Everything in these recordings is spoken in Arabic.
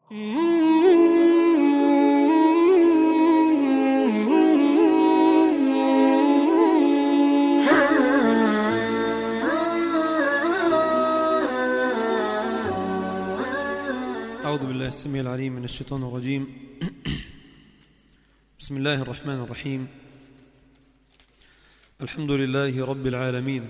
أعوذ بالله السميع العليم من الشيطان الرجيم. بسم الله الرحمن الرحيم. الحمد لله رب العالمين.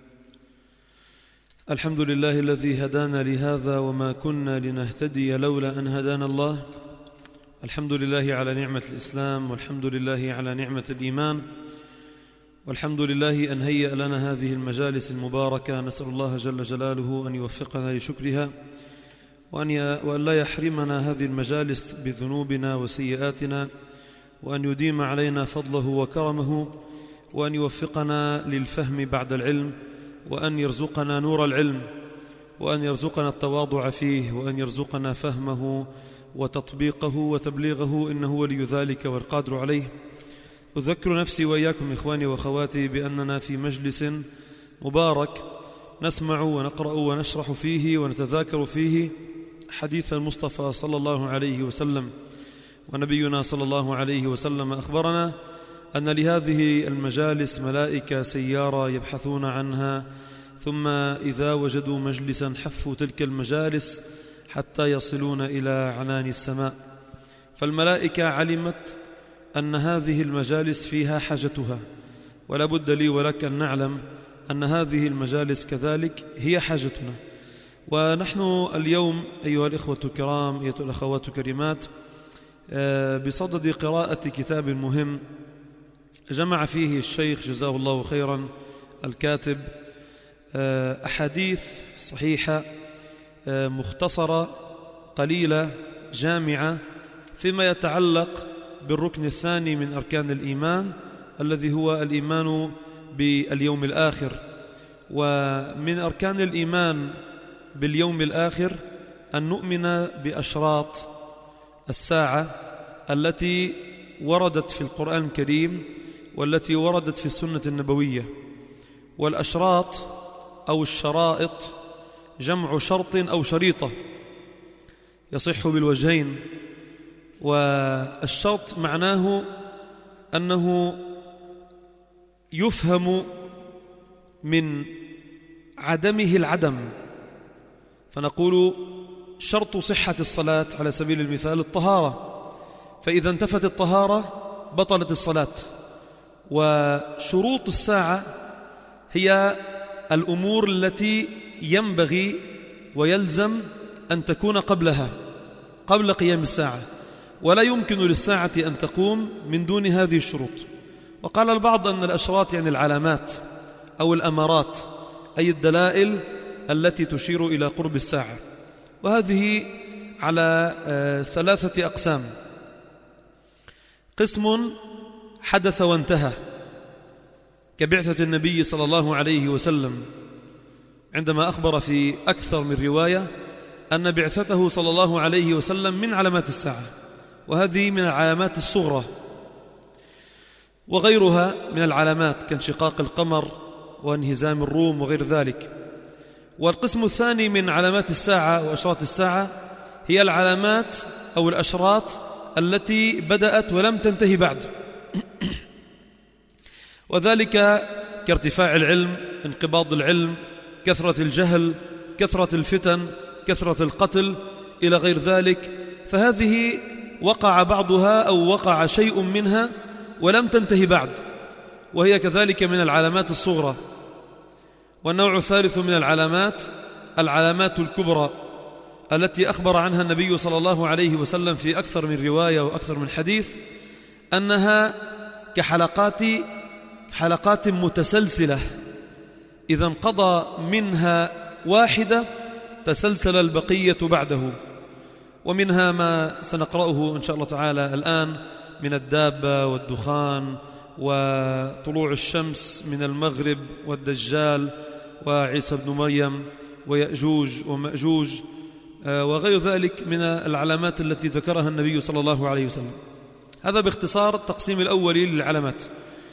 الحمد لله الذي هدانا لهذا وما كنا لنهتدي لولا أن هدانا الله. الحمد لله على نعمة الإسلام، والحمد لله على نعمة الإيمان، والحمد لله أن هيأ لنا هذه المجالس المباركة. نسأل الله جل جلاله أن يوفقنا لشكرها، وأن لا يحرمنا هذه المجالس بذنوبنا وسيئاتنا، وأن يديم علينا فضله وكرمه، وأن يوفقنا للفهم بعد العلم، وأن يرزقنا نور العلم، وأن يرزقنا التواضع فيه، وأن يرزقنا فهمه وتطبيقه وتبليغه، إنه ولي ذلك والقادر عليه. أذكر نفسي وإياكم إخواني وأخواتي بأننا في مجلس مبارك نسمع ونقرأ ونشرح فيه ونتذاكر فيه حديث المصطفى صلى الله عليه وسلم. ونبينا صلى الله عليه وسلم أخبرنا أن لهذه المجالس ملائكة سيارة يبحثون عنها، ثم إذا وجدوا مجلسا حفوا تلك المجالس حتى يصلون إلى عنان السماء. فالملائكة علمت أن هذه المجالس فيها حاجتها، ولا بد لي ولك أن نعلم أن هذه المجالس كذلك هي حاجتنا. ونحن اليوم أيها الإخوة الكرام، أيها الأخوات الكريمات، بصدد قراءة كتاب مهم جمع فيه الشيخ جزاه الله خيرا الكاتب أحاديث صحيحة مختصرة قليلة جامعة فيما يتعلق بالركن الثاني من أركان الإيمان، الذي هو الإيمان باليوم الآخر. ومن أركان الإيمان باليوم الآخر أن نؤمن بأشراط الساعة التي وردت في القرآن الكريم والتي وردت في السنة النبوية. والأشراط أو الشرائط جمع شرط أو شريطة يصح بالوجهين. والشرط معناه أنه يفهم من عدمه العدم، فنقول شرط صحة الصلاة على سبيل المثال الطهارة، فإذا انتفت الطهارة بطلت الصلاة. وشروط الساعة هي الأمور التي ينبغي ويلزم أن تكون قبلها، قبل قيام الساعة، ولا يمكن للساعة أن تقوم من دون هذه الشروط. وقال البعض أن الأشراط يعني العلامات أو الأمارات، أي الدلائل التي تشير إلى قرب الساعة. وهذه على ثلاثة أقسام: قسم حدث وانتهى كبعثة النبي صلى الله عليه وسلم، عندما أخبر في أكثر من رواية أن بعثته صلى الله عليه وسلم من علامات الساعة، وهذه من العلامات الصغرى، وغيرها من العلامات كانشقاق القمر وانهزام الروم وغير ذلك. والقسم الثاني من علامات الساعة وأشراط الساعة هي العلامات أو الأشراط التي بدأت ولم تنتهي بعد، وذلك كارتفاع العلم، انقباض العلم، كثرة الجهل، كثرة الفتن، كثرة القتل إلى غير ذلك. فهذه وقع بعضها أو وقع شيء منها ولم تنتهي بعد، وهي كذلك من العلامات الصغرى. والنوع الثالث من العلامات الكبرى التي أخبر عنها النبي صلى الله عليه وسلم في أكثر من رواية وأكثر من حديث أنها كحلقات متسلسلة، إذا انقضى منها واحدة تسلسل البقية بعده. ومنها ما سنقرأه إن شاء الله تعالى الآن من الدابة والدخان وطلوع الشمس من المغرب والدجال وعيسى بن مريم ويأجوج ومأجوج وغير ذلك من العلامات التي ذكرها النبي صلى الله عليه وسلم. هذا باختصار التقسيم الأولي للعلامات.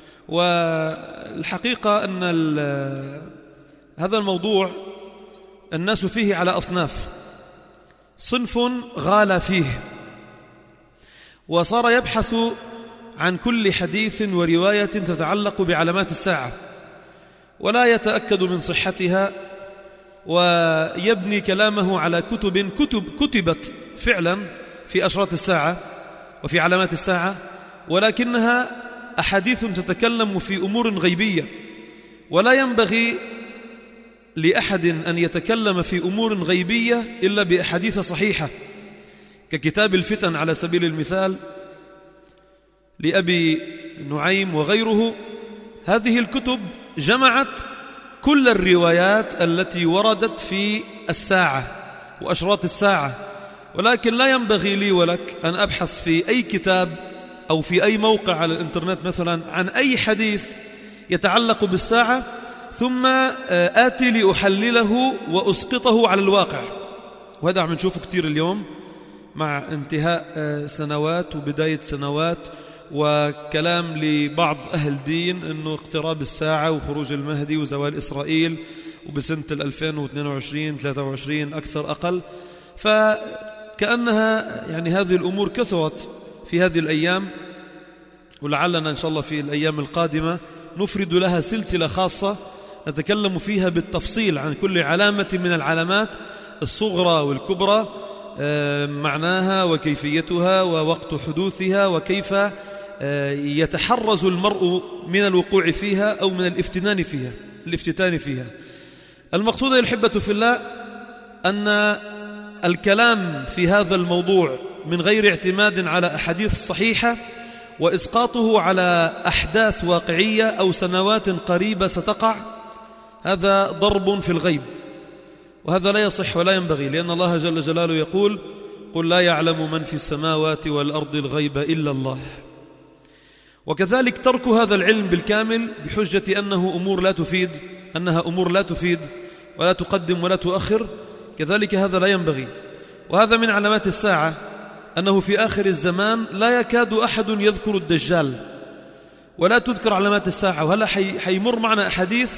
والحقيقة أن هذا الموضوع الناس فيه على أصناف. صنف غال فيه وصار يبحث عن كل حديث ورواية تتعلق بعلامات الساعة ولا يتأكد من صحتها، ويبني كلامه على كتب كتبت فعلا في أشراط الساعة وفي علامات الساعة، ولكنها أحاديث تتكلم في أمور غيبية، ولا ينبغي لأحد أن يتكلم في أمور غيبية إلا بأحاديث صحيحة، ككتاب الفتن على سبيل المثال لأبي نعيم وغيره. هذه الكتب جمعت كل الروايات التي وردت في الساعة وأشراط الساعة، ولكن لا ينبغي لي ولك أن أبحث في أي كتاب أو في أي موقع على الإنترنت مثلا عن أي حديث يتعلق بالساعة ثم آتي لأحلله وأسقطه على الواقع. وهذا عم نشوفه كتير اليوم مع انتهاء سنوات وبداية سنوات، وكلام لبعض أهل دين أنه اقتراب الساعة وخروج المهدي وزوال إسرائيل وبسنة 2022-23 أكثر أقل، فكأنها يعني هذه الأمور كثرت في هذه الأيام، ولعلنا إن شاء الله في الأيام القادمة نفرد لها سلسلة خاصة نتكلم فيها بالتفصيل عن كل علامة من العلامات الصغرى والكبرى، معناها وكيفيتها ووقت حدوثها وكيف يتحرز المرء من الوقوع فيها أو من الافتتان فيها. المقصود يا الأحبة في الله أن الكلام في هذا الموضوع من غير اعتماد على أحاديث صحيحة وإسقاطه على أحداث واقعية أو سنوات قريبة ستقع، هذا ضرب في الغيب، وهذا لا يصح ولا ينبغي، لأن الله جل جلاله يقول: قل لا يعلم من في السماوات والأرض الغيب إلا الله. وكذلك ترك هذا العلم بالكامل بحجة أنها أمور لا تفيد ولا تقدم ولا تؤخر، كذلك هذا لا ينبغي. وهذا من علامات الساعة أنه في آخر الزمان لا يكاد أحد يذكر الدجال ولا تذكر علامات الساعة. وهلا حيمر معنا أحاديث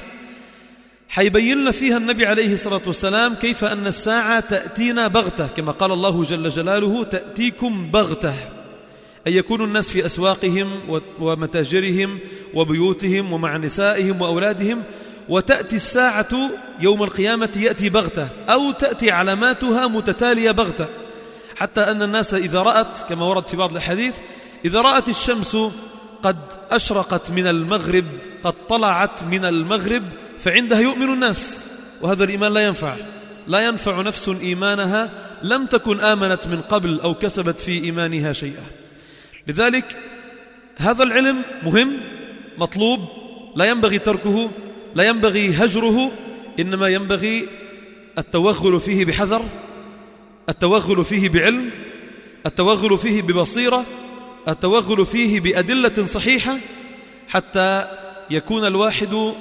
حيبين فيها النبي عليه الصلاة والسلام كيف أن الساعة تأتينا بغتة، كما قال الله جل جلاله: تأتيكم بغتة، أن يكون الناس في أسواقهم ومتاجرهم وبيوتهم ومع نسائهم وأولادهم، وتأتي الساعة يوم القيامة يأتي بغتة، أو تأتي علاماتها متتالية بغتة، حتى أن الناس إذا رأت، كما ورد في بعض الحديث، إذا رأت الشمس قد أشرقت من المغرب، قد طلعت من المغرب، فعندها يؤمن الناس. وهذا الإيمان لا ينفع نفس إيمانها لم تكن آمنت من قبل أو كسبت في إيمانها شيئا. لذلك هذا العلم مهم مطلوب، لا ينبغي تركه، لا ينبغي هجره، إنما ينبغي التوغل فيه بحذر، التوغل فيه بعلم، التوغل فيه ببصيرة، التوغل فيه بأدلة صحيحة، حتى يكون الواحد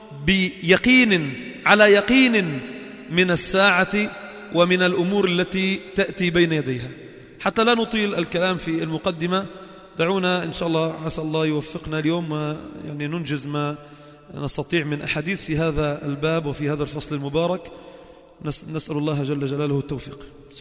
بيقين على يقين من الساعة ومن الأمور التي تأتي بين يديها. حتى لا نطيل الكلام في المقدمة، دعونا إن شاء الله، عسى الله يوفقنا اليوم يعني ننجز ما نستطيع من أحاديث في هذا الباب وفي هذا الفصل المبارك. نسأل الله جل جلاله التوفيق.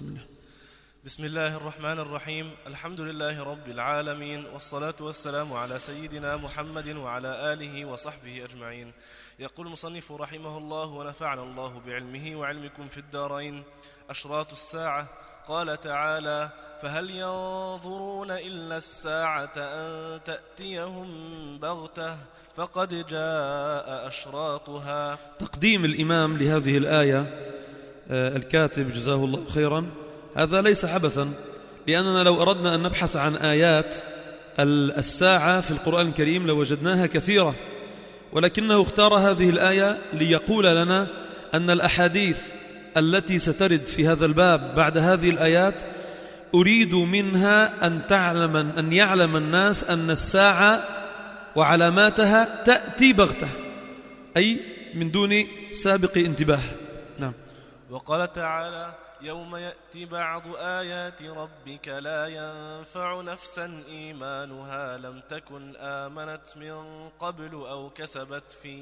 بسم الله الرحمن الرحيم. الحمد لله رب العالمين، والصلاة والسلام على سيدنا محمد وعلى آله وصحبه أجمعين. يقول المصنف رحمه الله ونفعنا الله بعلمه وعلمكم في الدارين: أشراط الساعة. قال تعالى: فهل ينظرون إلا الساعة أن تأتيهم بغتة فقد جاء أشراطها. تقديم الإمام لهذه الآية الكاتب جزاه الله خيرا هذا ليس عبثا، لأننا لو أردنا أن نبحث عن آيات الساعة في القرآن الكريم لوجدناها كثيرة، ولكنه اختار هذه الآية ليقول لنا أن الأحاديث التي سترد في هذا الباب بعد هذه الآيات أريد منها أن يعلم الناس أن الساعة وعلاماتها تأتي بغتة، أي من دون سابق انتباه. نعم. وقال تعالى: يوم يأتي بعض آيات ربك لا ينفع نفسا إيمانها لم تكن آمنت من قبل أو كسبت في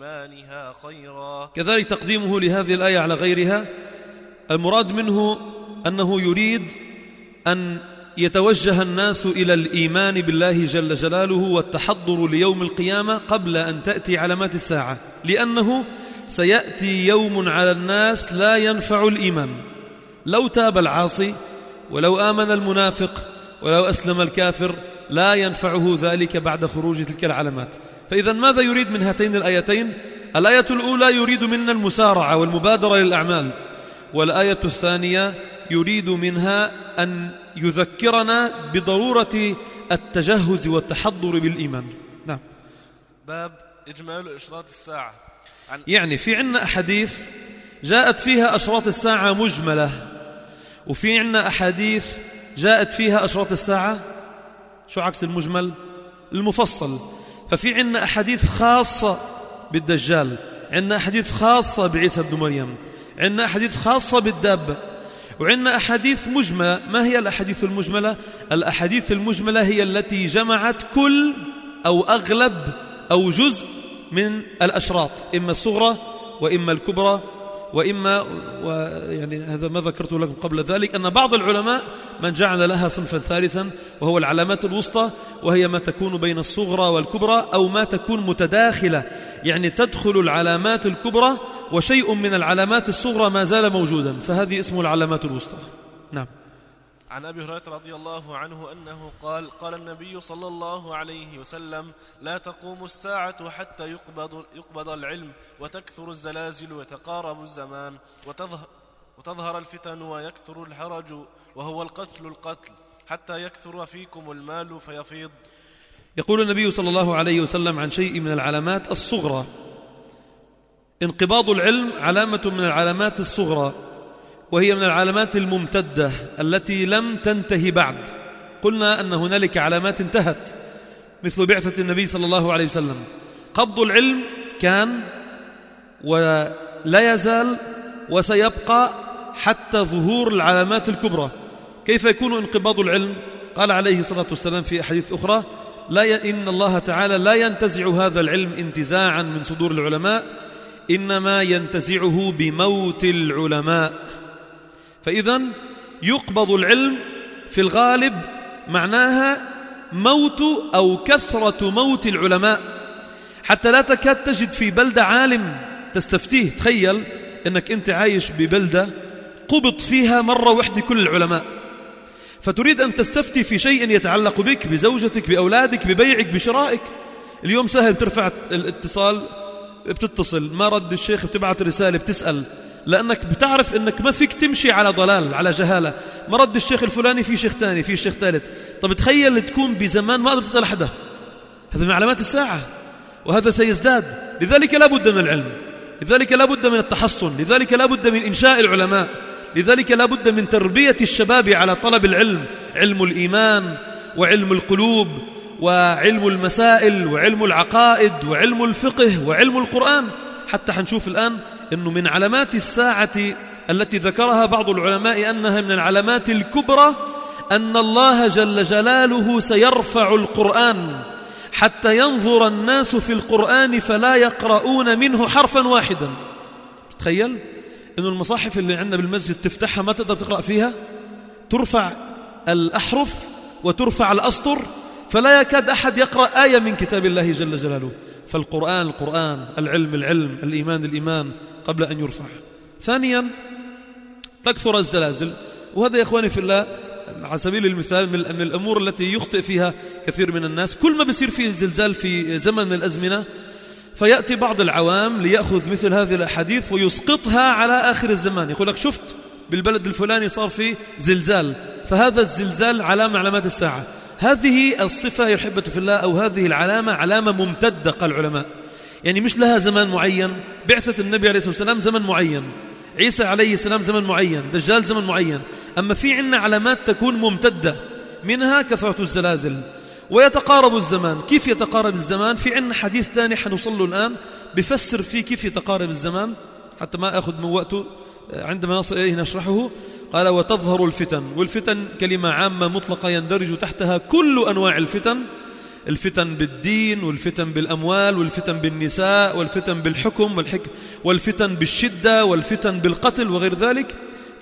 إيمانها خيرا. كذلك تقديمه لهذه الآية على غيرها، المراد منه أنه يريد أن يتوجه الناس إلى الإيمان بالله جل جلاله والتحضر ليوم القيامة قبل أن تأتي علامات الساعة، لأنه سيأتي يوم على الناس لا ينفع الإيمان. لو تاب العاصي ولو آمن المنافق ولو أسلم الكافر لا ينفعه ذلك بعد خروج تلك العلامات. فإذا ماذا يريد من هاتين الآيتين؟ الآية الأولى يريد منا المسارعة والمبادرة للأعمال، والآية الثانية يريد منها أن يذكرنا بضرورة التجهز والتحضر بالإيمان. نعم. باب إجمال إشراط الساعة. يعني في عنا أحاديث جاءت فيها أشراط الساعة مجملة، وفي عنا أحاديث جاءت فيها أشراط الساعة شو عكس المجمل؟ المفصل. ففي عنا أحاديث خاصة بالدجال، عنا أحاديث خاصة بعيسى بن مريم، عنا أحاديث خاصة بالدابة، وعنا أحاديث مجملة. ما هي الأحاديث المجملة؟ الأحاديث المجملة هي التي جمعت كل أو أغلب أو جزء من الأشراط، إما الصغرى وإما الكبرى وإما يعني هذا ما ذكرت لكم قبل ذلك، أن بعض العلماء من جعل لها صنفا ثالثا وهو العلامات الوسطى، وهي ما تكون بين الصغرى والكبرى أو ما تكون متداخلة، يعني تدخل العلامات الكبرى وشيء من العلامات الصغرى ما زال موجودا، فهذه اسمه العلامات الوسطى. نعم. عن أبي هريرة رضي الله عنه أنه قال: قال النبي صلى الله عليه وسلم: لا تقوم الساعة حتى يقبض العلم وتكثر الزلازل ويتقارب الزمان وتظهر الفتن ويكثر الحرج وهو القتل حتى يكثر فيكم المال فيفيض. يقول النبي صلى الله عليه وسلم عن شيء من العلامات الصغرى. انقباض العلم علامة من العلامات الصغرى، وهي من العلامات الممتدة التي لم تنتهي بعد. قلنا أن هنالك علامات انتهت مثل بعثة النبي صلى الله عليه وسلم. قبض العلم كان ولا يزال وسيبقى حتى ظهور العلامات الكبرى. كيف يكون انقباض العلم؟ قال عليه الصلاة والسلام في أحاديث أخرى: إن الله تعالى لا ينتزع هذا العلم انتزاعا من صدور العلماء، إنما ينتزعه بموت العلماء. فإذا يقبض العلم في الغالب معناها موت أو كثرة موت العلماء، حتى لا تكاد تجد في بلدة عالم تستفتيه. تخيل أنك أنت عايش ببلدة قبض فيها مرة واحدة كل العلماء، فتريد أن تستفتي في شيء يتعلق بك، بزوجتك، بأولادك، ببيعك، بشرائك. اليوم سهل، بترفع الاتصال، بتتصل، ما رد الشيخ، بتبعت رسالة، بتسأل، لأنك بتعرف أنك ما فيك تمشي على ضلال، على جهالة. ما رد الشيخ الفلاني، في شيخ تاني، في شيخ ثالث. طب تخيل تكون بزمان ما قدر تسأل حدا. هذا من علامات الساعة، وهذا سيزداد. لذلك لا بد من العلم، لذلك لا بد من التحصن، لذلك لا بد من إنشاء العلماء، لذلك لا بد من تربية الشباب على طلب العلم، علم الإيمان وعلم القلوب وعلم المسائل وعلم العقائد وعلم الفقه وعلم القرآن. حتى حنشوف الآن أنه من علامات الساعة التي ذكرها بعض العلماء أنها من العلامات الكبرى أن الله جل جلاله سيرفع القرآن حتى ينظر الناس في القرآن فلا يقرؤون منه حرفا واحدا. تخيل أنه المصاحف اللي عندنا بالمسجد تفتحها ما تقدر تقرأ فيها، ترفع الأحرف وترفع الأسطر، فلا يكاد أحد يقرأ آية من كتاب الله جل جلاله. فالقرآن القرآن، العلم العلم، الإيمان الإيمان قبل أن يرفع. ثانيا تكثر الزلازل، وهذا يا إخواني في الله على سبيل المثال من الأمور التي يخطئ فيها كثير من الناس. كل ما بيصير فيه زلزال في زمن من الأزمنة فيأتي بعض العوام ليأخذ مثل هذه الأحاديث ويسقطها على آخر الزمان. يقول لك شفت بالبلد الفلاني صار فيه زلزال، فهذا الزلزال علامة علامات الساعة. هذه الصفة يا أحبة في الله أو هذه العلامة علامة ممتدة قال العلماء، يعني مش لها زمان معين. بعثة النبي عليه الصلاة والسلام زمن معين، عيسى عليه السلام زمن معين، دجال زمن معين. أما في عنا علامات تكون ممتدة، منها كثرة الزلازل ويتقارب الزمان. كيف يتقارب الزمان؟ في عنا حديث ثاني حنوصل له الآن بفسر فيه كيف يتقارب الزمان، حتى ما أخذ من وقته، عندما نصل إليه نشرحه. قال: وتظهر الفتن. والفتن كلمة عامة مطلقة يندرج تحتها كل أنواع الفتن، الفتن بالدين والفتن بالأموال والفتن بالنساء والفتن بالحكم والفتن بالشدة والفتن بالقتل وغير ذلك.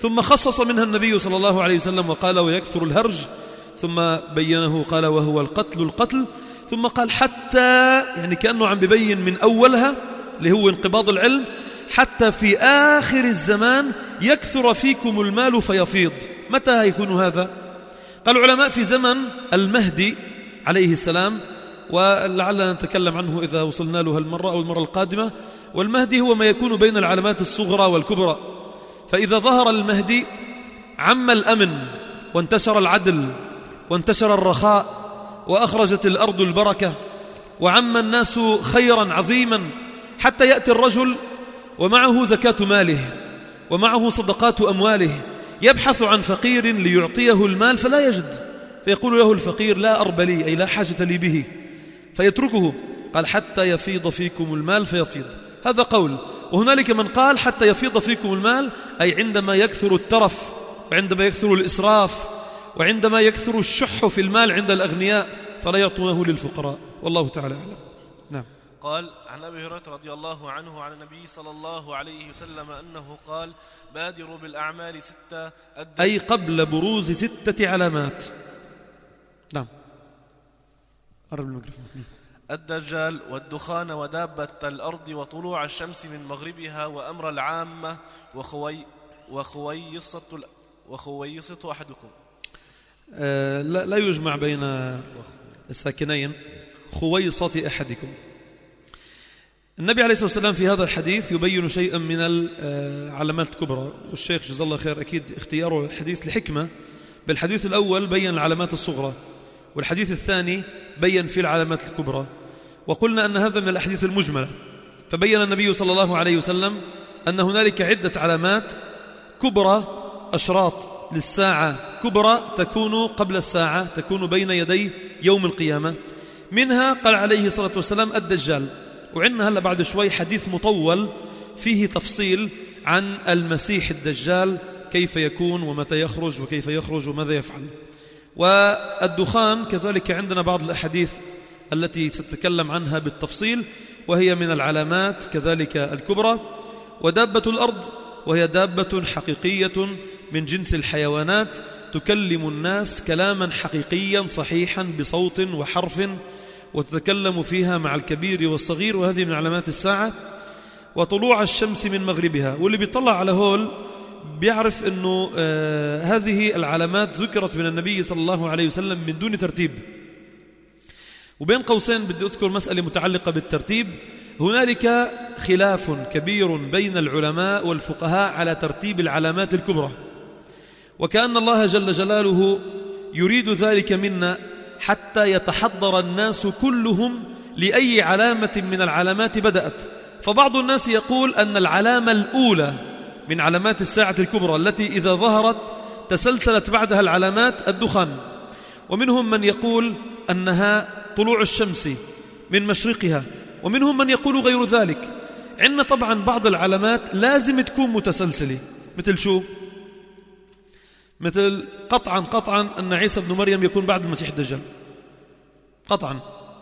ثم خصص منها النبي صلى الله عليه وسلم وقال ويكثر الهرج، ثم بينه قال وهو القتل، ثم قال حتى، يعني كأنه عم ببين من أولها اللي هو انقباض العلم، حتى في آخر الزمان يكثر فيكم المال فيفيض. متى يكون هذا؟ قال العلماء في زمن المهدي عليه السلام، ولعلنا نتكلم عنه إذا وصلنا له المرة أو المرة القادمة. والمهدي هو ما يكون بين العلامات الصغرى والكبرى، فإذا ظهر المهدي عم الأمن وانتشر العدل وانتشر الرخاء وأخرجت الأرض البركة وعم الناس خيرا عظيما، حتى يأتي الرجل ومعه زكاة ماله ومعه صدقات أمواله يبحث عن فقير ليعطيه المال فلا يجد، فيقول له الفقير لا أرب لي، أي لا حاجة لي به، فيتركه. قال حتى يفيض فيكم المال فيفيض، هذا قول. وهنالك من قال حتى يفيض فيكم المال أي عندما يكثر الترف وعندما يكثر الإسراف وعندما يكثر الشح في المال عند الأغنياء فلا يعطونه للفقراء، والله تعالى أعلم. نعم. قال عن أبي هريرة رضي الله عنه عن النبي صلى الله عليه وسلم أنه قال بادروا بالأعمال 6 أي قبل بروز 6 علامات. نعم. قرب الميكروفون. الدجال والدخان ودابة الأرض وطلوع الشمس من مغربها وأمر العامة وخويصة أحدكم. لا يجمع بين الساكنين، خويصة أحدكم. النبي عليه الصلاة والسلام في هذا الحديث يبين شيئا من العلامات الكبرى، والشيخ جزاه الله خير أكيد اختياره الحديث لحكمة. بالحديث الأول بين العلامات الصغرى، والحديث الثاني بين في العلامات الكبرى. وقلنا أن هذا من الأحاديث المجملة، فبين النبي صلى الله عليه وسلم أن هنالك عدة علامات كبرى، أشراط للساعة كبرى تكون قبل الساعة، تكون بين يدي يوم القيامة. منها قال عليه الصلاة والسلام الدجال، وعندنا هلأ بعد شوي حديث مطول فيه تفصيل عن المسيح الدجال، كيف يكون ومتى يخرج وكيف يخرج وماذا يفعل. والدخان كذلك عندنا بعض الأحاديث التي ستتكلم عنها بالتفصيل، وهي من العلامات كذلك الكبرى. ودابة الأرض وهي دابة حقيقية من جنس الحيوانات، تكلم الناس كلاما حقيقيا صحيحا بصوت وحرف، وتتكلم فيها مع الكبير والصغير، وهذه من علامات الساعة. وطلوع الشمس من مغربها، واللي بيطلع على هول بيعرف أنه هذه العلامات ذكرت من النبي صلى الله عليه وسلم من دون ترتيب. وبين قوسين بدي أذكر مسألة متعلقة بالترتيب. هنالك خلاف كبير بين العلماء والفقهاء على ترتيب العلامات الكبرى، وكأن الله جل جلاله يريد ذلك منا حتى يتحضر الناس كلهم لأي علامة من العلامات بدأت. فبعض الناس يقول أن العلامة الأولى من علامات الساعة الكبرى التي إذا ظهرت تسلسلت بعدها العلامات الدخان، ومنهم من يقول أنها طلوع الشمس من مشرقها، ومنهم من يقول غير ذلك. عندنا طبعا بعض العلامات لازم تكون متسلسلة، مثل شو؟ مثل قطعا أن عيسى بن مريم يكون بعد المسيح الدجال قطعا،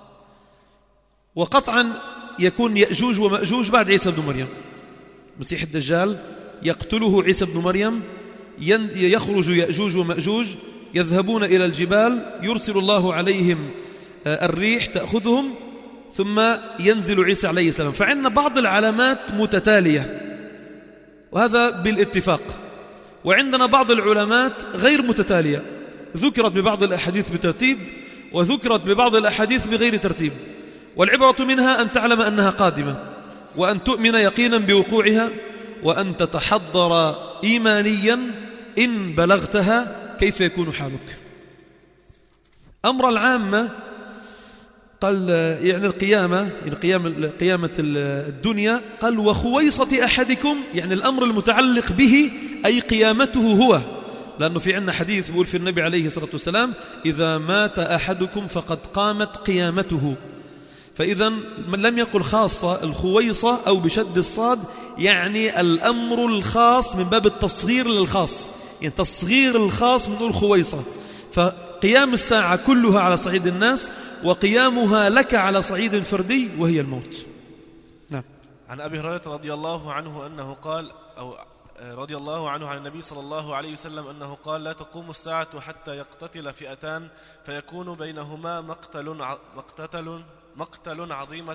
وقطعا يكون يأجوج ومأجوج بعد عيسى بن مريم. مسيح الدجال يقتله عيسى بن مريم، يخرج يأجوج ومأجوج، يذهبون إلى الجبال، يرسل الله عليهم الريح تأخذهم، ثم ينزل عيسى عليه السلام. فعندنا بعض العلامات متتالية وهذا بالاتفاق، وعندنا بعض العلامات غير متتالية، ذكرت ببعض الأحاديث بترتيب وذكرت ببعض الأحاديث بغير ترتيب. والعبرة منها أن تعلم أنها قادمة، وأن تؤمن يقينا بوقوعها، وأن تتحضر إيمانيا إن بلغتها كيف يكون حالك. أمر العامة قال يعني القيامة، يعني قيامة الدنيا، قال وخويصة أحدكم، يعني الأمر المتعلق به أي قيامته هو، لأنه في عندنا حديث بيقول في النبي عليه الصلاة والسلام إذا مات أحدكم فقد قامت قيامته. فإذا لم يقل خاصة، الخويصة أو بشد الصاد يعني الأمر الخاص من باب التصغير للخاص، يعني تصغير الخاص من نقول خويصة. فقيام الساعة كلها على صعيد الناس، وقيامها لك على صعيد فردي وهي الموت. نعم. عن أبي هريرة رضي الله عنه أنه قال رضي الله عنه عن النبي صلى الله عليه وسلم أنه قال لا تقوم الساعة حتى يقتتل فئتان فيكون بينهما مقتلة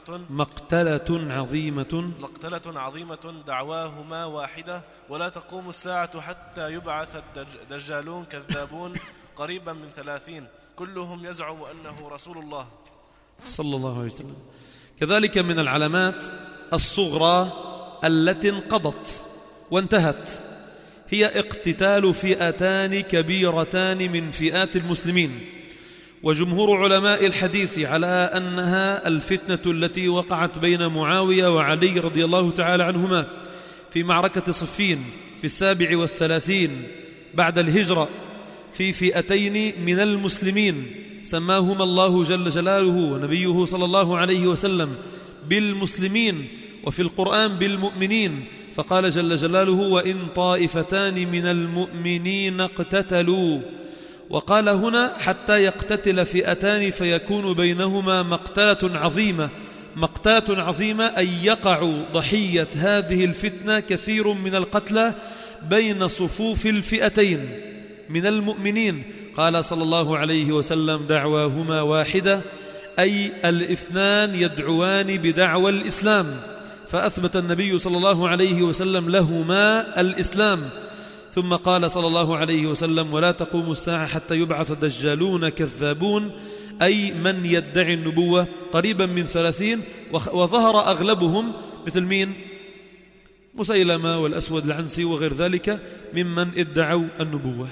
عظيمة دعواهما واحدة ولا تقوم الساعة حتى يبعث الدجالون كذابون قريبا من 30 كلهم يزعم أنه رسول الله صلى الله عليه وسلم. كذلك من العلامات الصغرى التي انقضت وانتهت هي اقتتال فئتان كبيرتان من فئات المسلمين، وجمهور علماء الحديث على أنها الفتنة التي وقعت بين معاوية وعلي رضي الله تعالى عنهما في معركة صفين في 37 بعد الهجرة في فئتين من المسلمين سماهما الله جل جلاله ونبيه صلى الله عليه وسلم بالمسلمين وفي القرآن بالمؤمنين، فقال جل جلاله وإن طائفتان من المؤمنين اقتتلوا، وقال هنا حتى يقتتل فئتان فيكون بينهما مقتلة عظيمة أي يقع ضحية هذه الفتنة كثير من القتلى بين صفوف الفئتين من المؤمنين. قال صلى الله عليه وسلم دعواهما واحدة أي الاثنان يدعوان بدعوى الإسلام، فأثبت النبي صلى الله عليه وسلم لهما الإسلام. ثم قال صلى الله عليه وسلم ولا تقوم الساعة حتى يبعث الدجالون كذابون أي من يدعي النبوة قريبا من 30 وظهر أغلبهم مثل مين؟ مسيلمة والأسود العنسي وغير ذلك ممن ادعوا النبوة.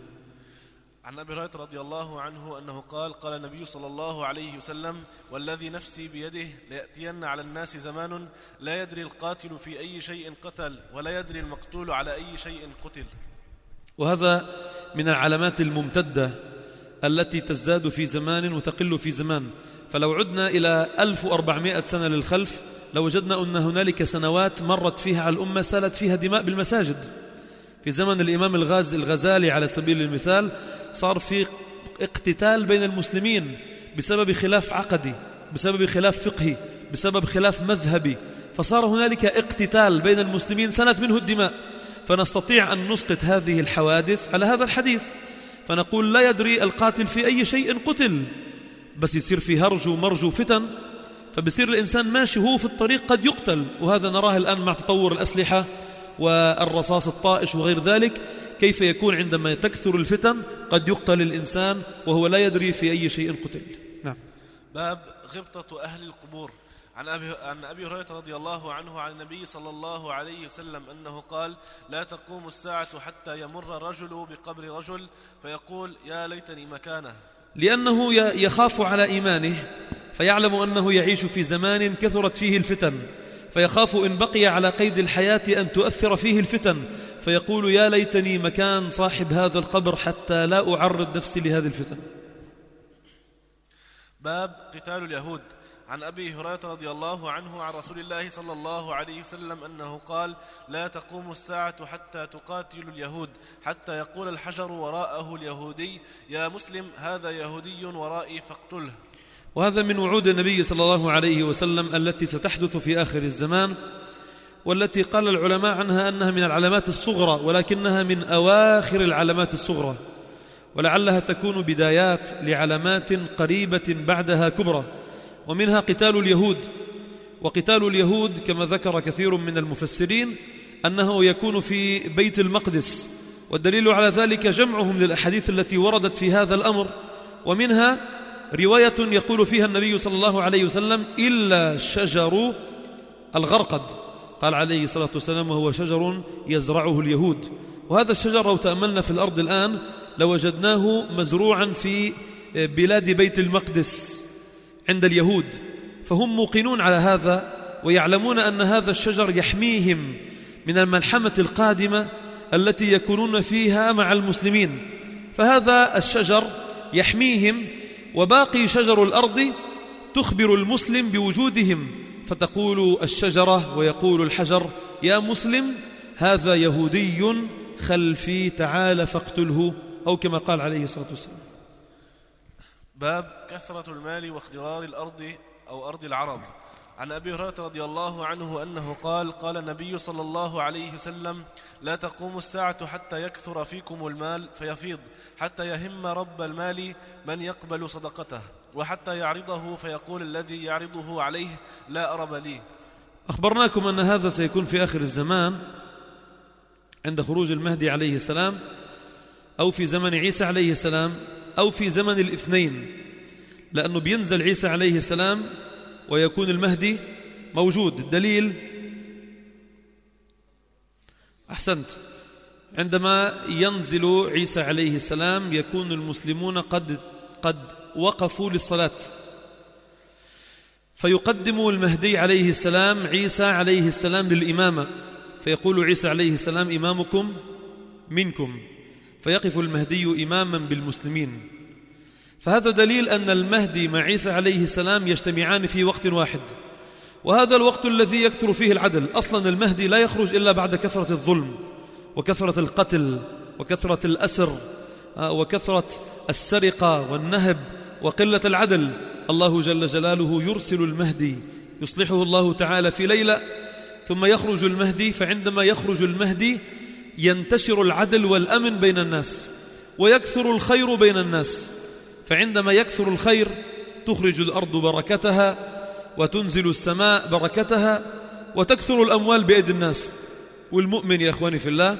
عن أبي هريرة رضي الله عنه أنه قال النبي صلى الله عليه وسلم والذي نفسي بيده ليأتين على الناس زمان لا يدري القاتل في أي شيء قتل ولا يدري المقتول على أي شيء قتل. وهذا من العلامات الممتدة التي تزداد في زمان وتقل في زمان، فلو عدنا إلى 1400 سنة للخلف لوجدنا أن هنالك سنوات مرت فيها على الأمة سالت فيها دماء بالمساجد. في زمن الإمام الغزالي على سبيل المثال صار في اقتتال بين المسلمين بسبب خلاف عقدي، بسبب خلاف فقهي، بسبب خلاف مذهبي، فصار هنالك اقتتال بين المسلمين سالت منه الدماء. فنستطيع أن نسقط هذه الحوادث على هذا الحديث فنقول لا يدري القاتل في أي شيء قتل، بس يصير في هرج ومرج وفتن، فبصير الإنسان ماشي هو في الطريق قد يقتل، وهذا نراه الآن مع تطور الأسلحة والرصاص الطائش وغير ذلك، كيف يكون عندما تكثر الفتن قد يقتل الإنسان وهو لا يدري في أي شيء قتل. نعم. باب غبطة أهل القبور. عن أبي هريرة رضي الله عنه عن النبي صلى الله عليه وسلم أنه قال لا تقوم الساعة حتى يمر رجل بقبر رجل فيقول يا ليتني مكانه، لأنه يخاف على إيمانه، فيعلم أنه يعيش في زمان كثرت فيه الفتن، فيخاف إن بقي على قيد الحياة أن تؤثر فيه الفتن، فيقول يا ليتني مكان صاحب هذا القبر حتى لا أعرض نفسي لهذه الفتن. باب قتال اليهود. عن أبي هريرة رضي الله عنه عن رسول الله صلى الله عليه وسلم أنه قال لا تقوم الساعة حتى تقاتل اليهود حتى يقول الحجر وراءه اليهودي يا مسلم هذا يهودي ورائي فاقتله. وهذا من وعود النبي صلى الله عليه وسلم التي ستحدث في آخر الزمان، والتي قال العلماء عنها أنها من العلامات الصغرى، ولكنها من أواخر العلامات الصغرى، ولعلها تكون بدايات لعلامات قريبة بعدها كبرى، ومنها قتال اليهود. وقتال اليهود كما ذكر كثير من المفسرين أنه يكون في بيت المقدس، والدليل على ذلك جمعهم للأحاديث التي وردت في هذا الأمر، ومنها رواية يقول فيها النبي صلى الله عليه وسلم إلا شجر الغرقد، قال عليه الصلاة والسلام وهو شجر يزرعه اليهود. وهذا الشجر لو تأملنا في الأرض الآن لوجدناه مزروعا في بلاد بيت المقدس عند اليهود، فهم موقنون على هذا ويعلمون أن هذا الشجر يحميهم من الملحمة القادمة التي يكونون فيها مع المسلمين، فهذا الشجر يحميهم، وباقي شجر الأرض تخبر المسلم بوجودهم، فتقول الشجرة ويقول الحجر يا مسلم هذا يهودي خلفي تعال فاقتله، أو كما قال عليه الصلاة والسلام. باب كثرة المال واخضرار الأرض أو أرض العرب. عن أبي هريرة رضي الله عنه أنه قال: قال النبي صلى الله عليه وسلم: لا تقوم الساعة حتى يكثر فيكم المال فيفيض، حتى يهم رب المال من يقبل صدقته، وحتى يعرضه فيقول الذي يعرضه عليه: لا أرب لي. أخبرناكم أن هذا سيكون في آخر الزمان عند خروج المهدي عليه السلام، أو في زمن عيسى عليه السلام، أو في زمن الاثنين، لأنه بينزل عيسى عليه السلام ويكون المهدي موجود. الدليل أحسنت، عندما ينزل عيسى عليه السلام يكون المسلمون قد وقفوا للصلاة، فيقدم المهدي عليه السلام عيسى عليه السلام للإمامة، فيقول عيسى عليه السلام: إمامكم منكم، فيقف المهدي إماما بالمسلمين. فهذا دليل أن المهدي مع عيسى عليه السلام يجتمعان في وقت واحد، وهذا الوقت الذي يكثر فيه العدل. أصلا المهدي لا يخرج إلا بعد كثرة الظلم وكثرة القتل وكثرة الأسر وكثرة السرقة والنهب وقلة العدل. الله جل جلاله يرسل المهدي يصلحه الله تعالى في ليلة، ثم يخرج المهدي، فعندما يخرج المهدي ينتشر العدل والأمن بين الناس ويكثر الخير بين الناس. فعندما يكثر الخير تخرج الأرض بركتها وتنزل السماء بركتها وتكثر الأموال بأيدي الناس. والمؤمن يا أخواني في الله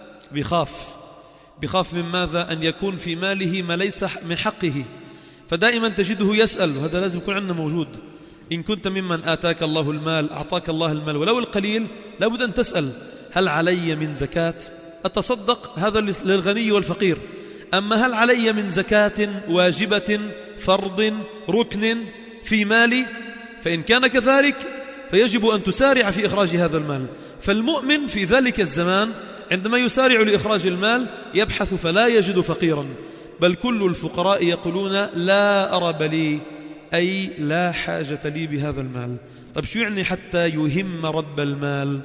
بخاف من ماذا؟ أن يكون في ماله ما ليس من حقه، فدائما تجده يسأل، وهذا لازم يكون عندنا موجود. إن كنت ممن آتاك الله المال أعطاك الله المال ولو القليل، لابد أن تسأل: هل علي من زكاة؟ أتصدق؟ هذا للغني والفقير. أما هل علي من زكاة واجبة فرض ركن في مالي؟ فإن كان كذلك فيجب أن تسارع في إخراج هذا المال. فالمؤمن في ذلك الزمان عندما يسارع لإخراج المال يبحث فلا يجد فقيرا، بل كل الفقراء يقولون: لا أرب لي، أي لا حاجة لي بهذا المال. طب شو يعني حتى يهم رب المال؟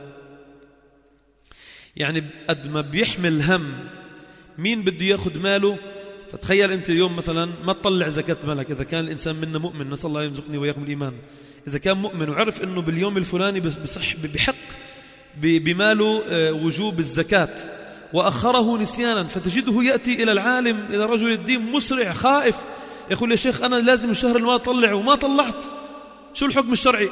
يعني قد ما بيحمل هم مين بده ياخذ ماله. فتخيل أنت اليوم مثلا ما تطلع زكاة مالك، إذا كان الإنسان منا مؤمن، نسأل الله يرزقني وإياكم الإيمان، إذا كان مؤمن وعرف أنه باليوم الفلاني بحق بماله وجوب الزكاة وأخره نسيانا، فتجده يأتي إلى العالم إلى رجل الدين مسرع خائف، يقول: يا شيخ أنا لازم الشهر الماضي أطلع وما طلعت، شو الحكم الشرعي؟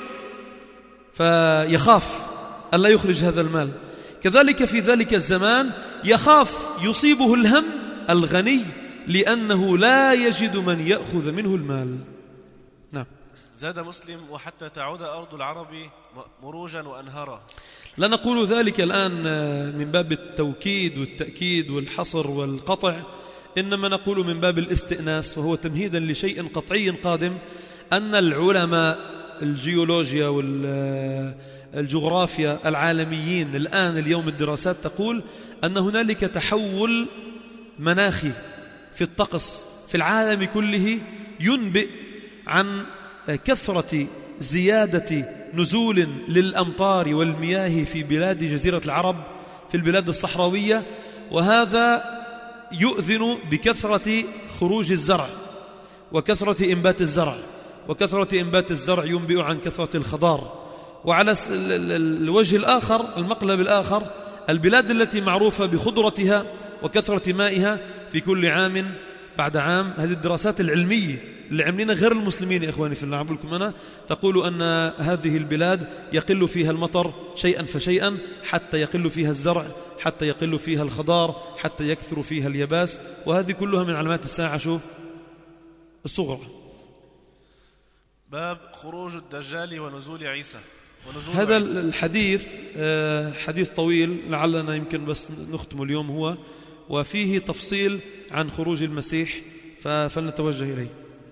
فيخاف أن لا يخرج هذا المال. كذلك في ذلك الزمان يخاف يصيبه الهم الغني لأنه لا يجد من يأخذ منه المال. نعم. زاد مسلم: وحتى تعود أرض العرب مروجا وأنهارا. لا نقول ذلك الآن من باب التوكيد والتأكيد والحصر والقطع، إنما نقول من باب الاستئناس، وهو تمهيدا لشيء قطعي قادم، أن العلماء الجيولوجيا والجغرافيا العالميين اليوم الدراسات تقول أن هنالك تحول مناخي في الطقس في العالم كله ينبئ عن كثرة زيادة نزول للأمطار والمياه في بلاد جزيرة العرب في البلاد الصحراوية، وهذا يؤذن بكثرة خروج الزرع وكثرة إنبات الزرع، وكثرة إنبات الزرع ينبئ عن كثرة الخضار. وعلى الوجه الآخر المقلب الآخر البلاد التي معروفة بخضرتها وكثرة مائها في كل عام بعد عام، هذه الدراسات العلمية اللي عملنا غير المسلمين يا إخواني في الله أقول لكم أنا، تقول أن هذه البلاد يقل فيها المطر شيئا فشيئا حتى يقل فيها الزرع، حتى يقل فيها الخضار، حتى يكثر فيها اليباس، وهذه كلها من علامات الساعة شو الصغرى. باب خروج الدجال ونزول عيسى. هذا الحديث حديث طويل، لعلنا يمكن بس نختم اليوم هو، وفيه تفصيل عن خروج المسيح، فلنتوجه إليه.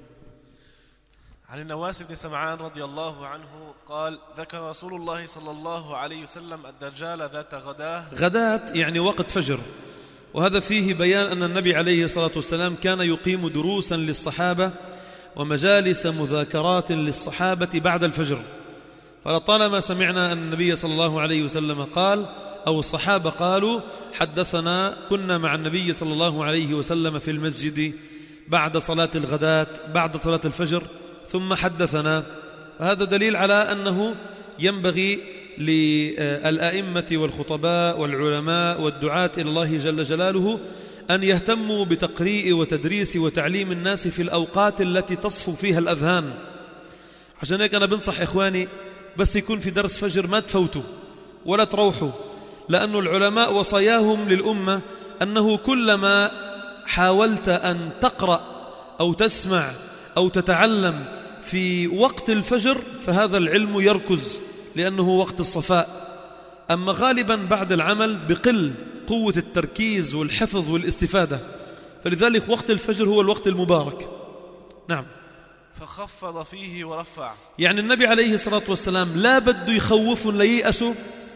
عن النواس بن سمعان رضي الله عنه قال: ذكر رسول الله صلى الله عليه وسلم الدجال ذات غداة يعني وقت فجر، وهذا فيه بيان أن النبي عليه الصلاة والسلام كان يقيم دروسا للصحابة ومجالس مذاكرات للصحابة بعد الفجر. فلطالما سمعنا أن النبي صلى الله عليه وسلم قال أو الصحابة قالوا: حدثنا كنا مع النبي صلى الله عليه وسلم في المسجد بعد صلاة الغداة بعد صلاة الفجر، ثم حدثنا هذا دليل على أنه ينبغي للأئمة والخطباء والعلماء والدعاة إلى الله جل جلاله أن يهتموا بتقريء وتدريس وتعليم الناس في الأوقات التي تصفو فيها الأذهان. عشان هيك أنا بنصح إخواني بس يكون في درس فجر ما تفوتوا ولا تروحوا، لأن العلماء وصاياهم للأمة أنه كلما حاولت أن تقرأ أو تسمع أو تتعلم في وقت الفجر فهذا العلم يركز لأنه وقت الصفاء. أما غالبا بعد العمل بقل قوة التركيز والحفظ والاستفادة، فلذلك وقت الفجر هو الوقت المبارك. نعم. فخفض فيه ورفع، يعني النبي عليه الصلاة والسلام لا بده يخوفهم لييأسوا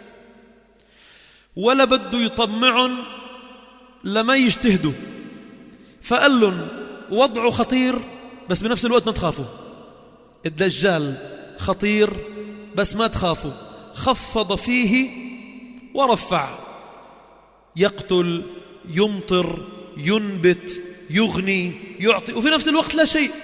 ولا بده يطمعهم لما يجتهدوا، فقال لهم وضعه خطير بس بنفس الوقت ما تخافوا. الدجال خطير بس ما تخافوا. خفض فيه ورفع، يقتل، يمطر، ينبت، يغني، يعطي، وفي نفس الوقت لا شيء.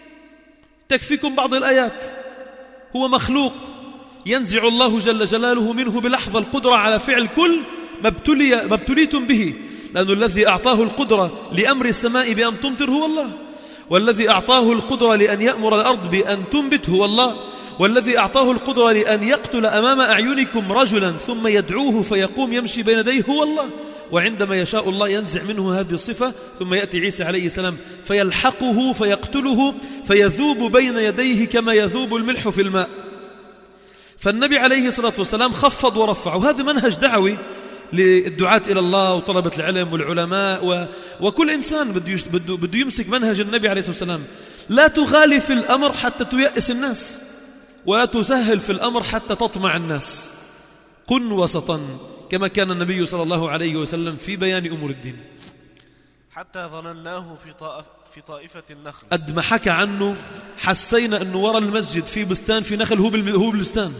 تكفيكم بعض الآيات. هو مخلوق ينزع الله جل جلاله منه بلحظة القدرة على فعل كل ما ابتليتم به، لأن الذي أعطاه القدرة لأمر السماء بأن تمطر هو الله، والذي أعطاه القدرة لأن يأمر الأرض بأن تنبت هو الله، والذي أعطاه القدرة لأن يقتل أمام أعينكم رجلا ثم يدعوه فيقوم يمشي بين يديه هو الله. وعندما يشاء الله ينزع منه هذه الصفة ثم يأتي عيسى عليه السلام فيلحقه فيقتله فيذوب بين يديه كما يذوب الملح في الماء. فالنبي عليه الصلاة والسلام خفض ورفع، وهذا منهج دعوي للدعاة إلى الله وطلبة العلم والعلماء وكل إنسان بده يمسك منهج النبي عليه الصلاة والسلام. لا تغالي في الأمر حتى تيأس الناس، ولا تسهل في الأمر حتى تطمع الناس. كن وسطا كما كان النبي صلى الله عليه وسلم في بيان أمور الدين. حتى ظنناه في طائفة النخل، قد ما حكى عنه حسينا أنه وراء المسجد في بستان في نخل هو بالبستان.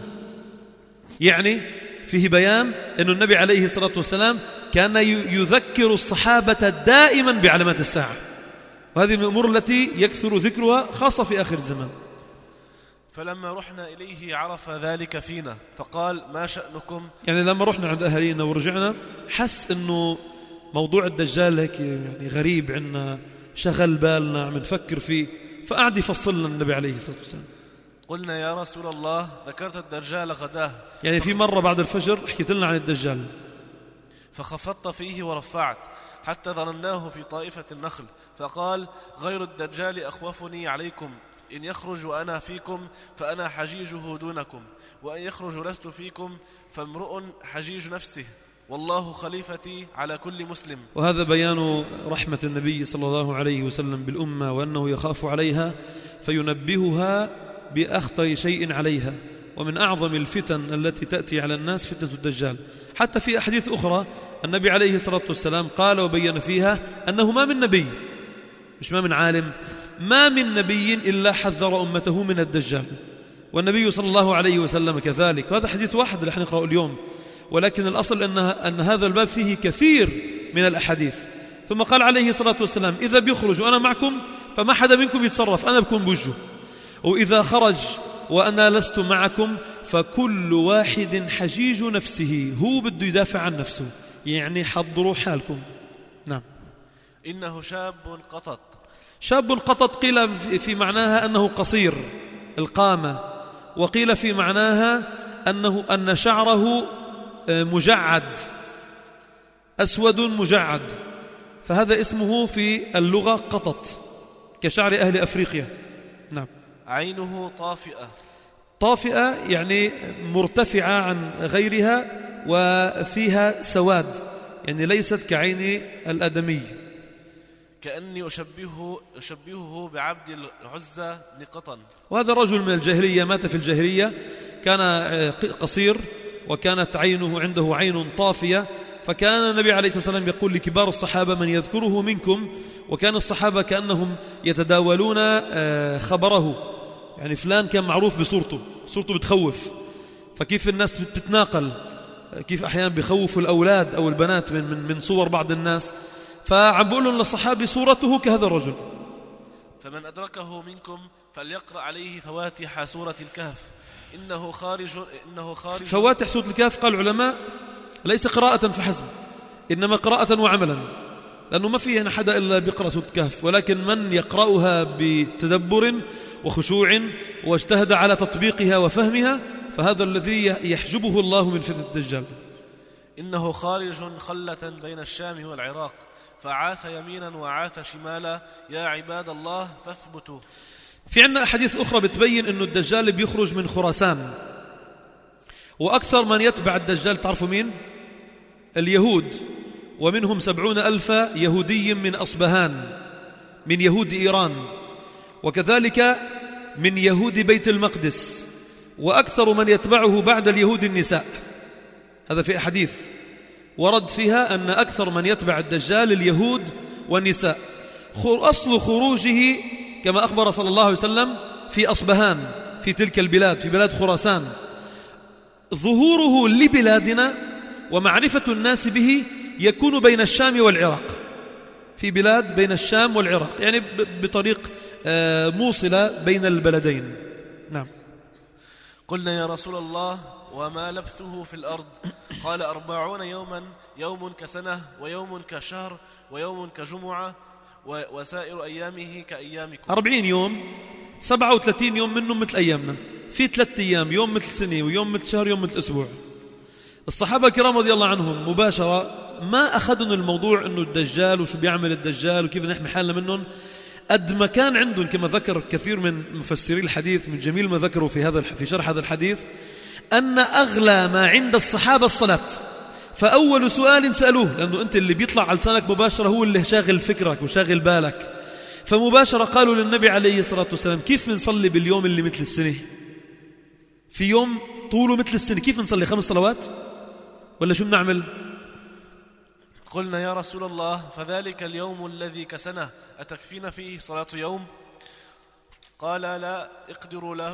يعني فيه بيان أن النبي عليه الصلاة والسلام كان يذكر الصحابة دائما بعلامات الساعة، وهذه من الأمور التي يكثر ذكرها خاصة في آخر الزمان. فلما رحنا إليه عرف ذلك فينا فقال ما شأنكم؟ يعني لما رحنا عند أهالينا ورجعنا حس أنه موضوع الدجال هيك يعني غريب عنا، شغل بالنا عم نفكر فيه، فقعد يفصل لنا النبي عليه الصلاة والسلام. قلنا يا رسول الله ذكرت الدجال غداه، يعني في مرة بعد الفجر حكيت لنا عن الدجال، فخفضت فيه ورفعت حتى ظنناه في طائفة النخل، فقال غير الدجال أخوفني عليكم، إن يخرج وأنا فيكم فأنا حجيجه دونكم، وإن يخرج لست فيكم فامرؤ حجيج نفسه، والله خليفتي على كل مسلم. وهذا بيان رحمة النبي صلى الله عليه وسلم بالأمة، وأنه يخاف عليها فينبهها بأخطر شيء عليها. ومن أعظم الفتن التي تأتي على الناس فتنة الدجال. حتى في أحاديث أخرى النبي عليه الصلاة والسلام قال وبين فيها أنه ما من نبي، مش ما من عالم، ما من نبي إلا حذر أمته من الدجال، والنبي صلى الله عليه وسلم كذلك. وهذا حديث واحد اللي نقرأه اليوم، ولكن الأصل أن هذا الباب فيه كثير من الأحاديث. ثم قال عليه الصلاة والسلام إذا بيخرج وأنا معكم فما حدا منكم يتصرف، أنا بكون بوجه، وإذا خرج وأنا لست معكم فكل واحد حجيج نفسه، هو بده يدافع عن نفسه، يعني حضروا حالكم. نعم. إنه شاب قطط. شاب قطط قيل في معناها أنه قصير القامة، وقيل في معناها أن شعره مجعد، أسود مجعد، فهذا اسمه في اللغة قطط كشعر أهل أفريقيا. نعم. عينه طافئة يعني مرتفعة عن غيرها وفيها سواد، يعني ليست كعين الآدمي. كأني أشبهه بعبد العزى بن قطن. وهذا رجل من الجاهلية مات في الجاهلية، كان قصير وكانت عينه عنده عين طافية، فكان النبي عليه الصلاة والسلام يقول لكبار الصحابة من يذكره منكم، وكان الصحابة كأنهم يتداولون خبره، يعني فلان كان معروف بصورته بتخوف، فكيف الناس بتتناقل، كيف أحيانا بيخوفوا الأولاد أو البنات من صور بعض الناس، فعم بقول لهم للصحابي صورته كهذا الرجل فمن أدركه منكم فليقرأ عليه فواتح سورة الكهف إنه خارج فواتح سورة الكهف قال العلماء ليس قراءة فحسب، إنما قراءة وعملا، لأنه ما في هنا حدا إلا بيقرأ سورة الكهف، ولكن من يقرأها بتدبر وخشوع واجتهد على تطبيقها وفهمها فهذا الذي يحجبه الله من فتنة الدجال. إنه خارج خلة بين الشام والعراق فعاث يمينا وعاث شمالا يا عباد الله فاثبتوا. في عندنا أحاديث أخرى بتبين أنه الدجال بيخرج من خراسان، وأكثر من يتبع الدجال تعرفوا مين؟ اليهود، ومنهم 70,000 يهودي من أصبهان من يهود إيران، وكذلك من يهود بيت المقدس، وأكثر من يتبعه بعد اليهود النساء. هذا في أحاديث ورد فيها أن أكثر من يتبع الدجال اليهود والنساء. أصل خروجه كما أخبر صلى الله عليه وسلم في أصبهان في تلك البلاد، في بلاد خراسان. ظهوره لبلادنا ومعرفة الناس به يكون بين الشام والعراق، في بلاد بين الشام والعراق، يعني بطريق موصلة بين البلدين. نعم. قلنا يا رسول الله وما لبثه في الأرض؟ قال 40 يوما، يوم كسنة ويوم كشهر ويوم كجمعة وسائر أيامه كأيامكم. 40 يوم، 37 يوم منهم مثل أيامنا، في 3 أيام، يوم مثل سنة ويوم مثل شهر يوم مثل أسبوع. الصحابة الكرام رضي الله عنهم مباشرة ما أخذوا الموضوع أنه الدجال وشو بيعمل الدجال وكيف نحمي حالنا منهم، قد ما كان عندهم كما ذكر كثير من مفسري الحديث من جميل ما ذكروا في شرح هذا الحديث أن أغلى ما عند الصحابة الصلاة. فأول سؤال سألوه، لأنه أنت اللي بيطلع على لسانك مباشرة هو اللي شاغل فكرك وشاغل بالك، فمباشرة قالوا للنبي عليه الصلاة والسلام كيف نصلي باليوم اللي مثل السنة؟ في يوم طوله مثل السنة كيف نصلي 5 صلوات ولا شو بنعمل؟ قلنا يا رسول الله فذلك اليوم الذي كسنة أتكفينا فيه صلاة يوم؟ قال لا اقدروا له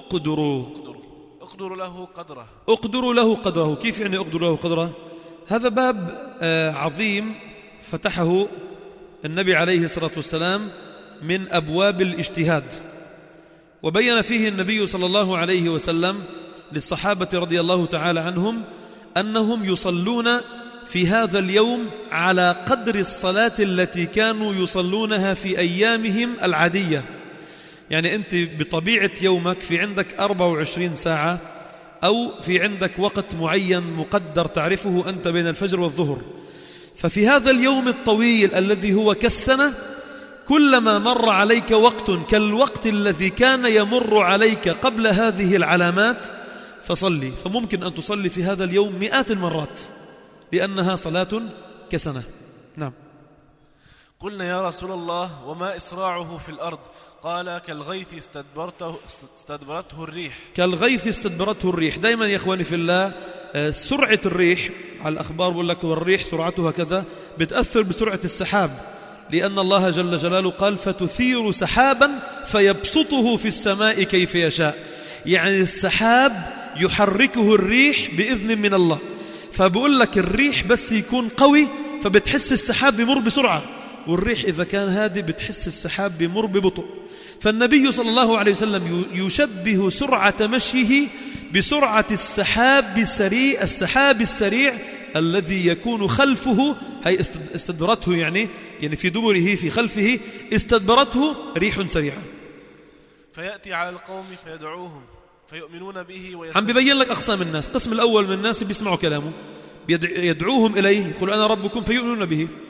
اقدروا له قدره. كيف يعني اقدروا له قدره؟ هذا باب عظيم فتحه النبي عليه الصلاة والسلام من أبواب الاجتهاد، وبين فيه النبي صلى الله عليه وسلم للصحابة رضي الله تعالى عنهم أنهم يصلون في هذا اليوم على قدر الصلاة التي كانوا يصلونها في أيامهم العادية. يعني أنت بطبيعة يومك في عندك 24 ساعة أو في عندك وقت معين مقدر تعرفه أنت بين الفجر والظهر، ففي هذا اليوم الطويل الذي هو كالسنة كلما مر عليك وقت كالوقت الذي كان يمر عليك قبل هذه العلامات فصلي، فممكن أن تصلي في هذا اليوم مئات المرات لأنها صلاة كسنة. نعم. قلنا يا رسول الله وما إسراعه في الأرض؟ قال كالغيث استدبرته الريح. كالغيث استدبرته الريح. دائما يا إخواني في الله سرعة الريح على الأخبار بقول لك والريح سرعتها كذا بتأثر بسرعة السحاب، لأن الله جل جلاله قال فتثير سحابا فيبسطه في السماء كيف يشاء، يعني السحاب يحركه الريح بإذن من الله. فبقول لك الريح بس يكون قوي فبتحس السحاب بمر بسرعة، والريح إذا كان هادي بتحس السحاب بمر ببطء. فالنبي صلى الله عليه وسلم يشبه سرعة مشيه بسرعة السحاب السريع الذي يكون خلفه، هي استدبرته يعني في دبره في خلفه استدبرته ريح سريعة. فيأتي على القوم فيدعوهم فيؤمنون به عم بيبين لك أقسام الناس. القسم الأول من الناس بيسمعوا كلامه يدعوهم إليه يقول أنا ربكم فيؤمنون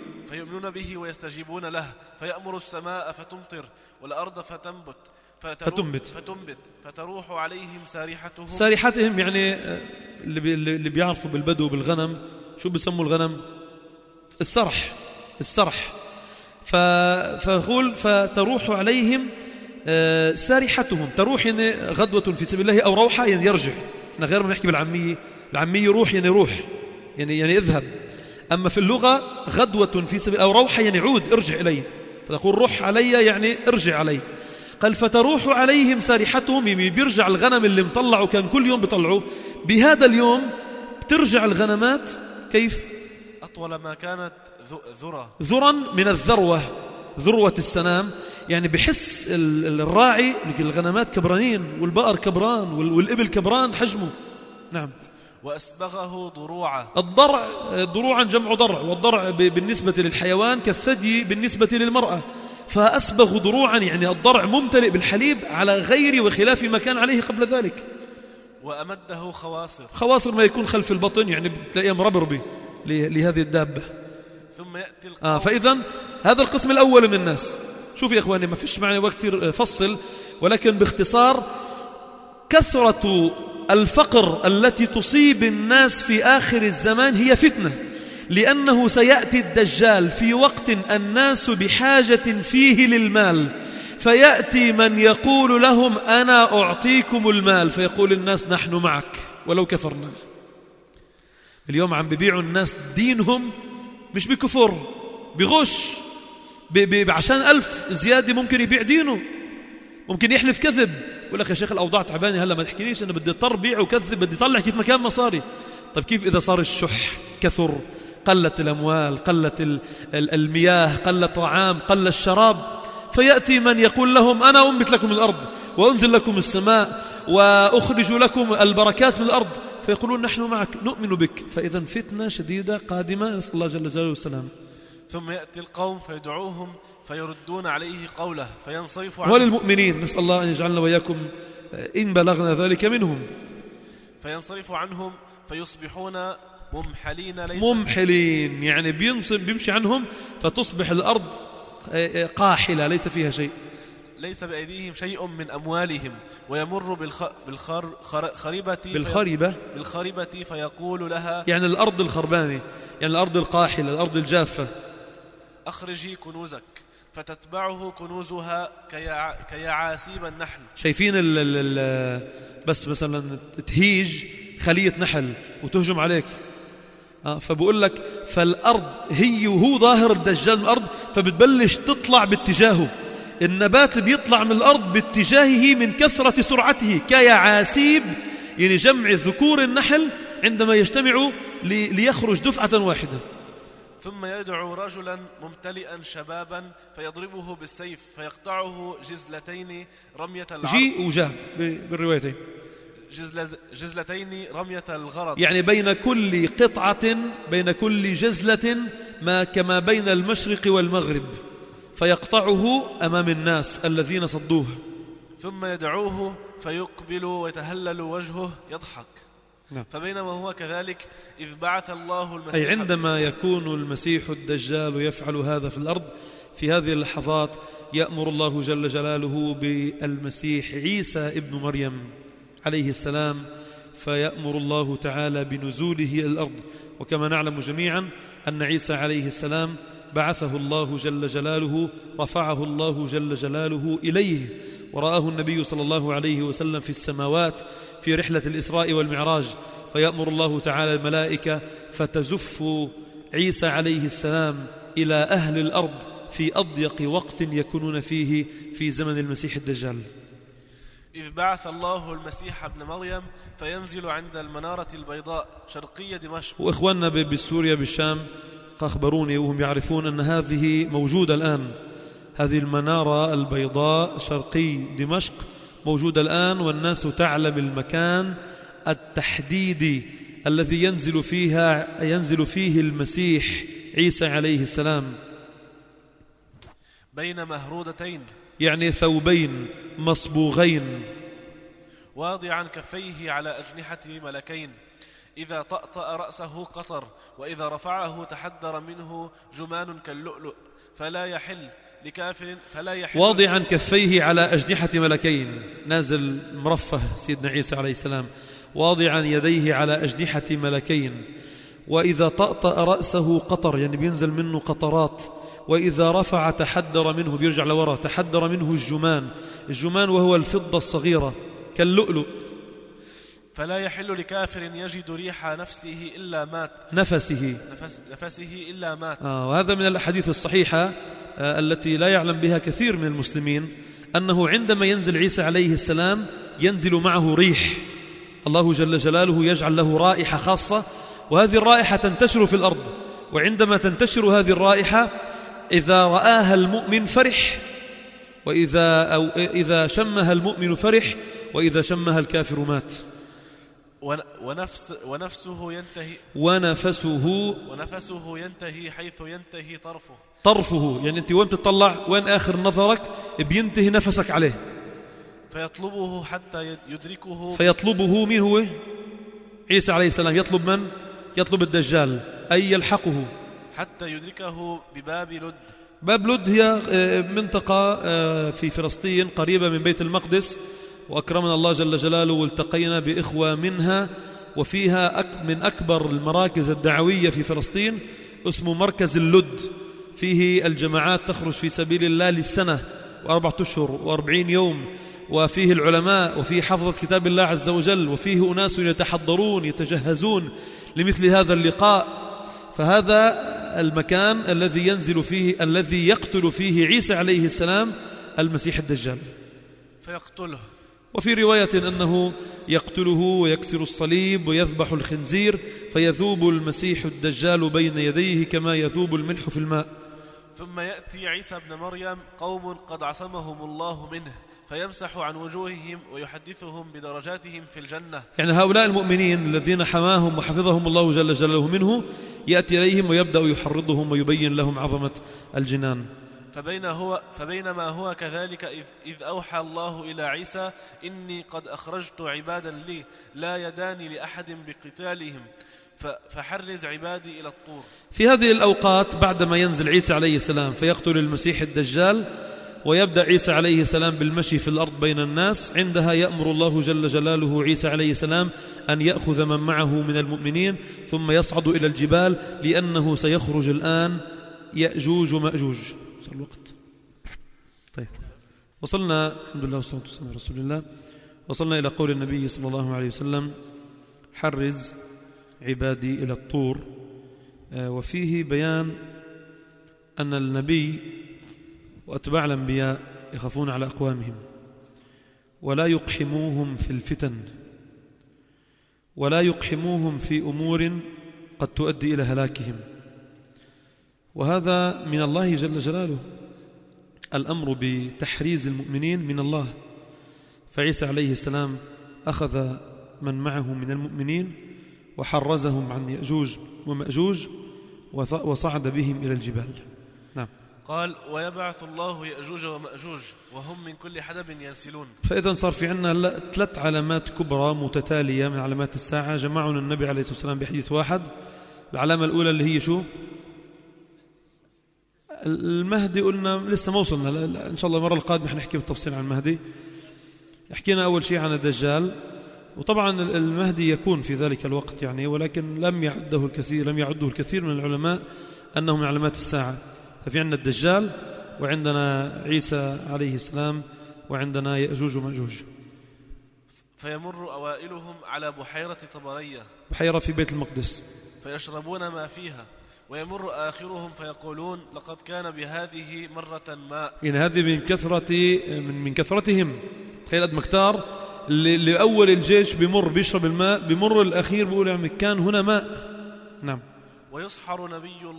به ويستجيبون له، فيأمر السماء فتمطر والأرض فتنبت فتروح عليهم سارحتهم. يعني اللي بيعرفوا بالبدو بالغنم شو بيسموا الغنم؟ السرح. فقول فتروح عليهم سارحتهم. تروح يعني غدوة في سبيل الله، أو روحة يعني يرجع. غير ما نحكي بالعامية يروح يعني روح يعني اذهب. أما في اللغة غدوة في سبيل أو روحة يعني عود ارجع إلي، فتقول روح علي يعني ارجع علي. قال فتروح عليهم سارحتهم، بيرجع الغنم اللي مطلعوا كان كل يوم بيطلعوا بهذا اليوم بترجع الغنمات كيف؟ أطول ما كانت ذرا من الذروة، ذروة السنام، يعني بحس الراعي الغنمات كبرانين والبقر كبران والإبل كبران حجمه. نعم. وأسبغه ضروعا. الضرع ضروعا جمع ضرع، والضرع بالنسبة للحيوان كالثدي بالنسبة للمرأة، فأسبغ ضروعا يعني الضرع ممتلئ بالحليب على غير وخلاف ما كان عليه قبل ذلك. وأمده خواصر. خواصر ما يكون خلف البطن، يعني بتلاقيها مربربة لهذه الدابة. ثم يأتي القوم. فإذا هذا القسم الأول من الناس. شوف يا إخواني، ما فيش معنى وقت فصل، ولكن باختصار كثرة الفقر التي تصيب الناس في آخر الزمان هي فتنة، لأنه سيأتي الدجال في وقت الناس بحاجة فيه للمال، فيأتي من يقول لهم أنا أعطيكم المال، فيقول الناس نحن معك ولو كفرنا. اليوم عم بيبيعوا الناس دينهم مش بكفر، بغش، عشان 1000 زيادة ممكن يبيع دينه، ممكن يحلف كذب، يقول لك يا شيخ الأوضاع تعبانة هلا ما تحكينيش، أنا بدي اضطر بيع وكذب، بدي اطلع كيف مكان مصاري. طيب كيف إذا صار الشح كثر، قلت الأموال، قلت المياه، قلت طعام، قل الشراب، فيأتي من يقول لهم أنا أنبت لكم الأرض وأنزل لكم السماء وأخرج لكم البركات من الأرض، فيقولون نحن معك نؤمن بك. فإذا فتنة شديدة قادمة، نسأل الله جل جلاله والسلام. ثم يأتي القوم فيدعوهم فيردون عليه قوله فينصرف عنهم. وللمؤمنين نسأل الله أن يجعلنا وإياكم إن بلغنا ذلك منهم. فينصرف عنهم فيصبحون ممحلين. ممحلين يعني بيمشي عنهم فتصبح الأرض قاحلة ليس فيها شيء، ليس بأيديهم شيء من أموالهم، ويمر بالخربة فيقول لها، يعني الأرض الخربانة، يعني الأرض القاحلة، الأرض الجافة، أخرجي كنوزك، فتتبعه كنوزها كيعاسيب النحل. شايفين بس مثلا تهيج خلية نحل وتهجم عليك، فبقول لك فالأرض هي وهو ظاهر الدجال من الأرض، فبتبلش تطلع باتجاهه، النبات بيطلع من الأرض باتجاهه من كثرة سرعته كيعاسيب، يعني جمع ذكور النحل عندما يجتمعوا ليخرج دفعة واحدة. ثم يدعو رجلا ممتلئا شبابا فيضربه بالسيف فيقطعه جزلتين رمية العرض. جي وجاب بالروايتين جزلتين رمية الغرض، يعني بين كل قطعة بين كل جزلة ما كما بين المشرق والمغرب، فيقطعه أمام الناس الذين صدوه. ثم يدعوه فيقبل ويتهلل وجهه يضحك. نعم. فبينما هو كذلك إذ بعث الله المسيح، أي عندما يكون المسيح الدجال يفعل هذا في الأرض، في هذه اللحظات يأمر الله جل جلاله بالمسيح عيسى ابن مريم عليه السلام، فيأمر الله تعالى بنزوله إلى الأرض. وكما نعلم جميعا أن عيسى عليه السلام بعثه الله جل جلاله، رفعه الله جل جلاله إليه، ورآه النبي صلى الله عليه وسلم في السماوات في رحلة الإسراء والمعراج، فيأمر الله تعالى الملائكة فتزف عيسى عليه السلام إلى أهل الأرض في أضيق وقت يكونون فيه في زمن المسيح الدجال. إذ بعث الله المسيح ابن مريم فينزل عند المنارة البيضاء شرقية دمشق. وإخواننا بسوريا بالشام أخبروني وهم يعرفون أن هذه موجودة الآن، هذه المنارة البيضاء شرقي دمشق موجودة الآن، والناس تعلم المكان التحديدي الذي ينزل فيه المسيح عيسى عليه السلام، بين مهرودتين، يعني ثوبين مصبوغين، واضعا كفيه على أجنحة ملكين، إذا طأطأ رأسه قطر، وإذا رفعه تحدر منه جمان كاللؤلؤ، فلا يحل لكافر واضعا كفيه على أجنحة ملكين، نازل مرفه سيدنا عيسى عليه السلام، واضعا يديه على أجنحة ملكين، وإذا طأطأ رأسه قطر، يعني بينزل منه قطرات، وإذا رفع تحدر منه، بيرجع لورا، تحدر منه الجمان وهو الفضة الصغيرة كاللؤلؤ، فلا يحل لكافر يجد ريح نفسه إلا مات، نفسه إلا مات. وهذا من الأحاديث الصحيحة التي لا يعلم بها كثير من المسلمين، أنه عندما ينزل عيسى عليه السلام ينزل معه ريح، الله جل جلاله يجعل له رائحة خاصة، وهذه الرائحة تنتشر في الأرض، وعندما تنتشر هذه الرائحة إذا رآها المؤمن فرح، إذا شمها المؤمن فرح، وإذا شمها الكافر مات. ونفسه ينتهي حيث ينتهي طرفه، يعني أنت وين تطلع، وين آخر نظرك بينتهي نفسك عليه. فيطلبه حتى يدركه. فيطلبه من هو؟ عيسى عليه السلام. يطلب من؟ يطلب الدجال، أي يلحقه حتى يدركه بباب لد. باب لد هي منطقة في فلسطين قريبة من بيت المقدس، وأكرمنا الله جل جلاله والتقينا بإخوة منها، وفيها من أكبر المراكز الدعوية في فلسطين، اسمه مركز اللد. فيه الجماعات تخرج في سبيل الله للسنة و4 أشهر و40 يوم، وفيه العلماء، وفيه حفظة كتاب الله عز وجل، وفيه أناس يتحضرون يتجهزون لمثل هذا اللقاء. فهذا المكان الذي ينزل فيه، الذي يقتل فيه عيسى عليه السلام المسيح الدجال فيقتله. وفي رواية أنه يقتله ويكسر الصليب ويذبح الخنزير، فيذوب المسيح الدجال بين يديه كما يذوب الملح في الماء. ثم يأتي عيسى ابن مريم قوم قد عصمهم الله منه، فيمسح عن وجوههم ويحدثهم بدرجاتهم في الجنة. يعني هؤلاء المؤمنين الذين حماهم وحفظهم الله جل جلاله منه، يأتي إليهم ويبدأ يحرضهم ويبين لهم عظمة الجنان. فبينما هو كذلك إذ أوحى الله إلى عيسى إني قد أخرجت عبادا لي لا يدان لأحد بقتالهم فحرز عبادي إلى الطور. في هذه الأوقات بعدما ينزل عيسى عليه السلام فيقتل المسيح الدجال، ويبدأ عيسى عليه السلام بالمشي في الأرض بين الناس، عندها يأمر الله جل جلاله عيسى عليه السلام أن يأخذ من معه من المؤمنين ثم يصعد إلى الجبال، لأنه سيخرج الآن يأجوج ومأجوج. صار الوقت. طيب، وصلنا الحمد لله والصلاة والسلام على رسول الله. وصلنا إلى قول النبي صلى الله عليه وسلم: حرز عبادي إلى الطور. وفيه بيان أن النبي وأتباع الأنبياء يخافون على أقوامهم، ولا يقحموهم في الفتن، ولا يقحموهم في أمور قد تؤدي إلى هلاكهم. وهذا من الله جل جلاله، الأمر بتحريز المؤمنين من الله. فعيسى عليه السلام أخذ من معه من المؤمنين وحرزهم عن يأجوج ومأجوج وصعد بهم إلى الجبال. نعم. قال: ويبعث الله يأجوج ومأجوج وهم من كل حدب ينسلون. فإذا صار في عنا 3 علامات كبرى متتالية من علامات الساعة، جمعنا النبي عليه الصلاة والسلام بحديث واحد. العلامة الأولى اللي هي شو؟ المهدي. قلنا لسه ما وصلنا، إن شاء الله المرة القادمة حنحكي بالتفصيل عن المهدي. حكينا أول شيء عن الدجال، وطبعا المهدي يكون في ذلك الوقت يعني، ولكن لم يعده الكثير من العلماء أنه من علامات الساعة. ففي عندنا الدجال، وعندنا عيسى عليه السلام، وعندنا يأجوج ومأجوج. فيمر أوائلهم على بحيرة طبرية، بحيرة في بيت المقدس، فيشربون ما فيها، ويمر آخرهم فيقولون: لقد كان بهذه مرة ماء. يعني هذه من كثرتهم. تخيل قد مكتار اللي أول الجيش بيمر بيشرب الماء، بيمر الأخير بيقول يعني كان هنا ماء. نعم. ويحصر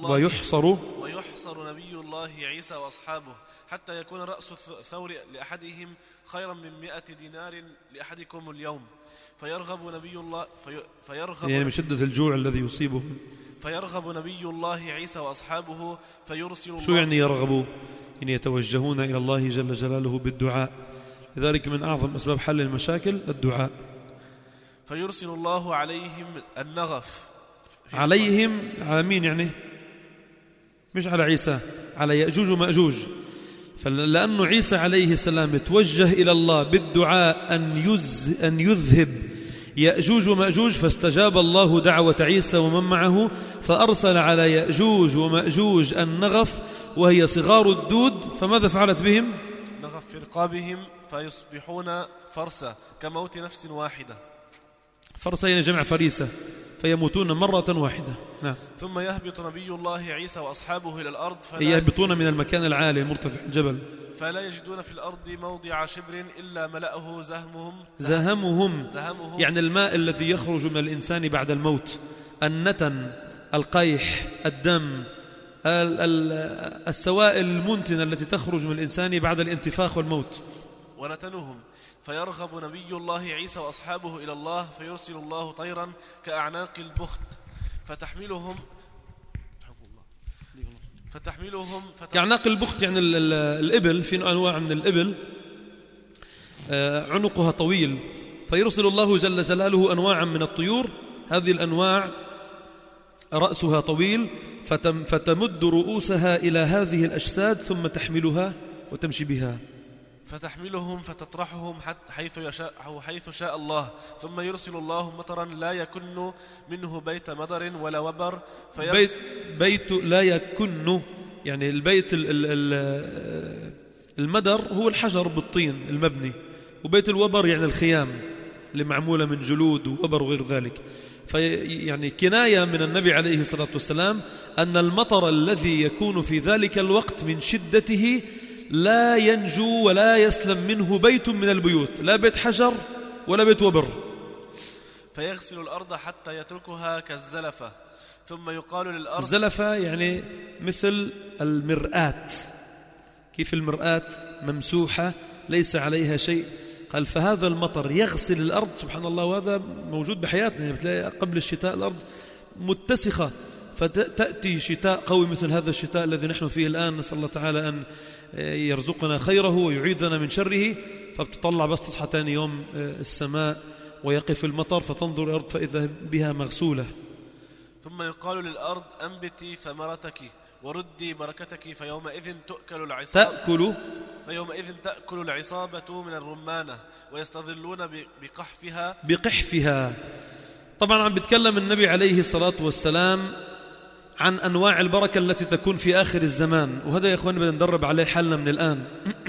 نبي الله عيسى وأصحابه حتى يكون رأس الثور لأحدهم خيرا من 100 دينار لأحدكم اليوم، فيرغب نبي الله يعني من شدة الجوع الذي يصيبه. فيرغب نبي الله عيسى وأصحابه فيرسل الله. شو يعني يرغبوا؟ يعني يتوجهون إلى الله جل جلاله بالدعاء. لذلك من أعظم أسباب حل المشاكل الدعاء. فيرسل الله عليهم النغف. عليهم على مين يعني؟ مش على عيسى، على يأجوج ومأجوج. فلأنه عيسى عليه السلام توجه إلى الله بالدعاء أن يذهب يأجوج ومأجوج، فاستجاب الله دعوة عيسى ومن معه، فأرسل على يأجوج ومأجوج النغف وهي صغار الدود. فماذا فعلت بهم؟ نغف في رقابهم فيصبحون فرسة كموت نفس واحدة. فرسة يعني جمع فريسة، فيموتون مرة واحدة. نعم. ثم يهبط نبي الله عيسى وأصحابه إلى الأرض يهبطون من المكان العالي المرتفع الجبل، فلا يجدون في الأرض موضع شبر إلا ملأه زهمهم. يعني الماء الذي يخرج من الإنسان بعد الموت، النتن، القيح، الدم، السوائل المنتنة التي تخرج من الإنسان بعد الانتفاخ والموت. ونتنهم فيرغب نبي الله عيسى وأصحابه إلى الله فيرسل الله طيرا كأعناق البخت فتحملهم كأعناق البخت يعني الإبل، في أنواع من الإبل عنقها طويل، فيرسل الله جل جلاله أنواعا من الطيور، هذه الأنواع رأسها طويل فتمد رؤوسها إلى هذه الأجساد ثم تحملها وتمشي بها. فتحملهم فتطرحهم حيث شاء الله، ثم يرسل الله مطرا لا يكن منه بيت مدر ولا وبر بيت لا يكن يعني البيت المدر هو الحجر بالطين المبني، وبيت الوبر يعني الخيام اللي معمولة من جلود ووبر وغير ذلك. يعني كناية من النبي عليه الصلاة والسلام أن المطر الذي يكون في ذلك الوقت من شدته لا ينجو ولا يسلم منه بيت من البيوت، لا بيت حجر ولا بيت وبر. فيغسل الأرض حتى يتركها كالزلفة، ثم يقال للأرض، الزلفة يعني مثل المرآة، كيف المرآة ممسوحة ليس عليها شيء، قال فهذا المطر يغسل الأرض سبحان الله. وهذا موجود بحياتنا، يعني بتلاقي قبل الشتاء الأرض متسخة، فتأتي شتاء قوي مثل هذا الشتاء الذي نحن فيه الآن، نسأل الله تعالى أن يرزقنا خيره ويعيذنا من شره، فبتطلع بس تصحى تاني يوم السماء ويقف المطر فتنظر الأرض فإذا بها مغسولة. ثم يقال للأرض أنبتي ثمرتك وردي بركتك، فيومئذ تأكل العصابة من الرمانة ويستظلون بقحفها. طبعا عم بيتكلم النبي عليه الصلاة والسلام عن أنواع البركة التي تكون في آخر الزمان، وهذا يا إخوان بدنا ندرب عليه حالنا من الآن.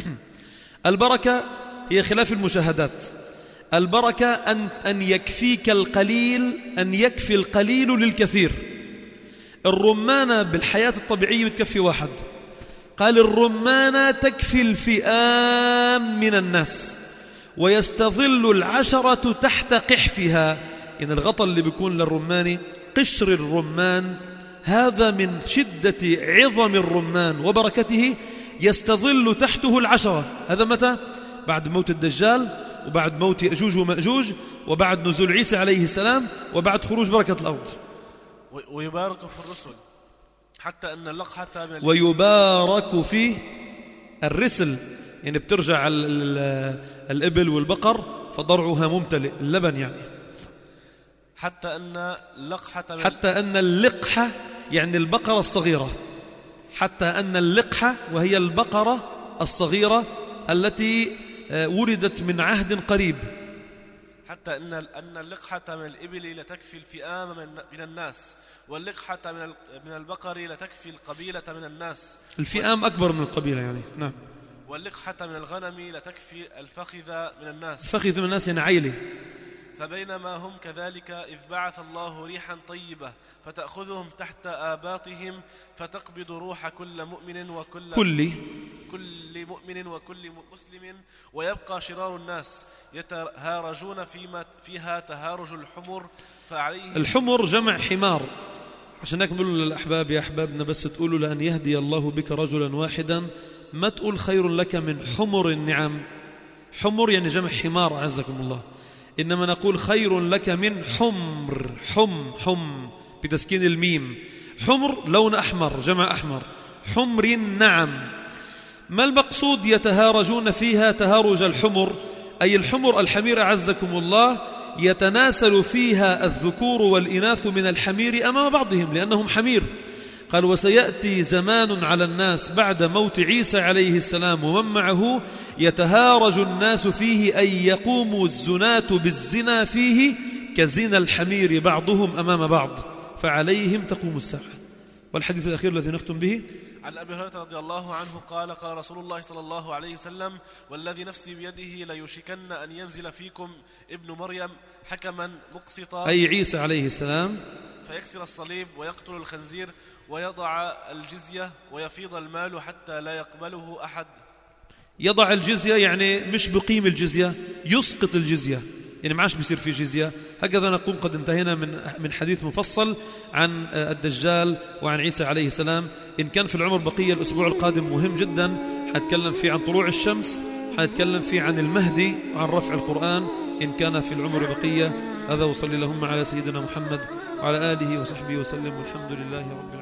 البركة هي خلاف المشاهدات، البركة أن يكفيك القليل، أن يكفي القليل للكثير. الرمانة بالحياة الطبيعية بتكفي واحد، قال الرمانة تكفي الفئام من الناس، ويستظل العشرة تحت قحفها. يعني الغطاء اللي بيكون للرمان، قشر الرمان هذا من شدة عظم الرمان وبركته يستظل تحته العشرة. هذا متى؟ بعد موت الدجال، وبعد موت يأجوج ومأجوج، وبعد نزول عيسى عليه السلام، وبعد خروج بركة الأرض. ويبارك في الرسل حتى أن اللقحة ويبارك في الرسل، يعني بترجع الإبل والبقر فضرعها ممتلئ اللبن، يعني حتى أن اللقحة يعني البقرة الصغيرة، حتى أن اللقحة وهي البقرة الصغيرة التي ولدت من عهد قريب، حتى أن اللقحة من الإبل لتكفي الفئام من الناس، واللقحة من البقر لتكفي القبيلة من الناس. الفئام أكبر من القبيلة يعني، نعم. واللقحة من الغنم لتكفي الفخذ من الناس. الفخذ من الناس يعني عيلة. فبينما هم كذلك إذ بعث الله ريحا طيبة فتأخذهم تحت آباطهم فتقبض روح كل مؤمن وكل مؤمن وكل مسلم، ويبقى شرار الناس يتهارجون فيها تهارج الحمر. فعليه الحمر جمع حمار، عشان هيك بنقول للأحباب يا أحبابنا بس تقولوا لأن يهدي الله بك رجلا واحدا، ما تقول خير لك من حمر النعم. حمر يعني جمع حمار عزكم الله، إنما نقول خير لك من حمر، حم بتسكين الميم، حمر لون أحمر جمع أحمر، حمر النعم. ما المقصود يتهارجون فيها تهارج الحمر؟ أي الحمر الحمير عزكم الله يتناسل فيها الذكور والإناث من الحمير أمام بعضهم لأنهم حمير. قال وسيأتي زمان على الناس بعد موت عيسى عليه السلام ومن معه يتهارج الناس فيه، أي يقوم الزناة بالزنا فيه كزنا الحمير بعضهم أمام بعض، فعليهم تقوم الساعة. والحديث الأخير الذي نختم به عن أبي هريرة رضي الله عنه قال قال رسول الله صلى الله عليه وسلم والذي نفسي بيده ليشكن أن ينزل فيكم ابن مريم حكما مقسطا، أي عيسى عليه السلام، فيكسر الصليب ويقتل الخنزير ويضع الجزية ويفيض المال حتى لا يقبله أحد. يضع الجزية يعني مش بقيم الجزية، يسقط الجزية، يعني ما عادش بيصير في جزية. هكذا نكون قد انتهينا من حديث مفصل عن الدجال وعن عيسى عليه السلام. إن كان في العمر بقية الأسبوع القادم مهم جدا، حنتكلم فيه عن طلوع الشمس، حنتكلم فيه عن المهدي وعن رفع القرآن إن كان في العمر بقية. هذا وصلي اللهم على سيدنا محمد وعلى آله وصحبه وسلم، والحمد لله رب العالمين.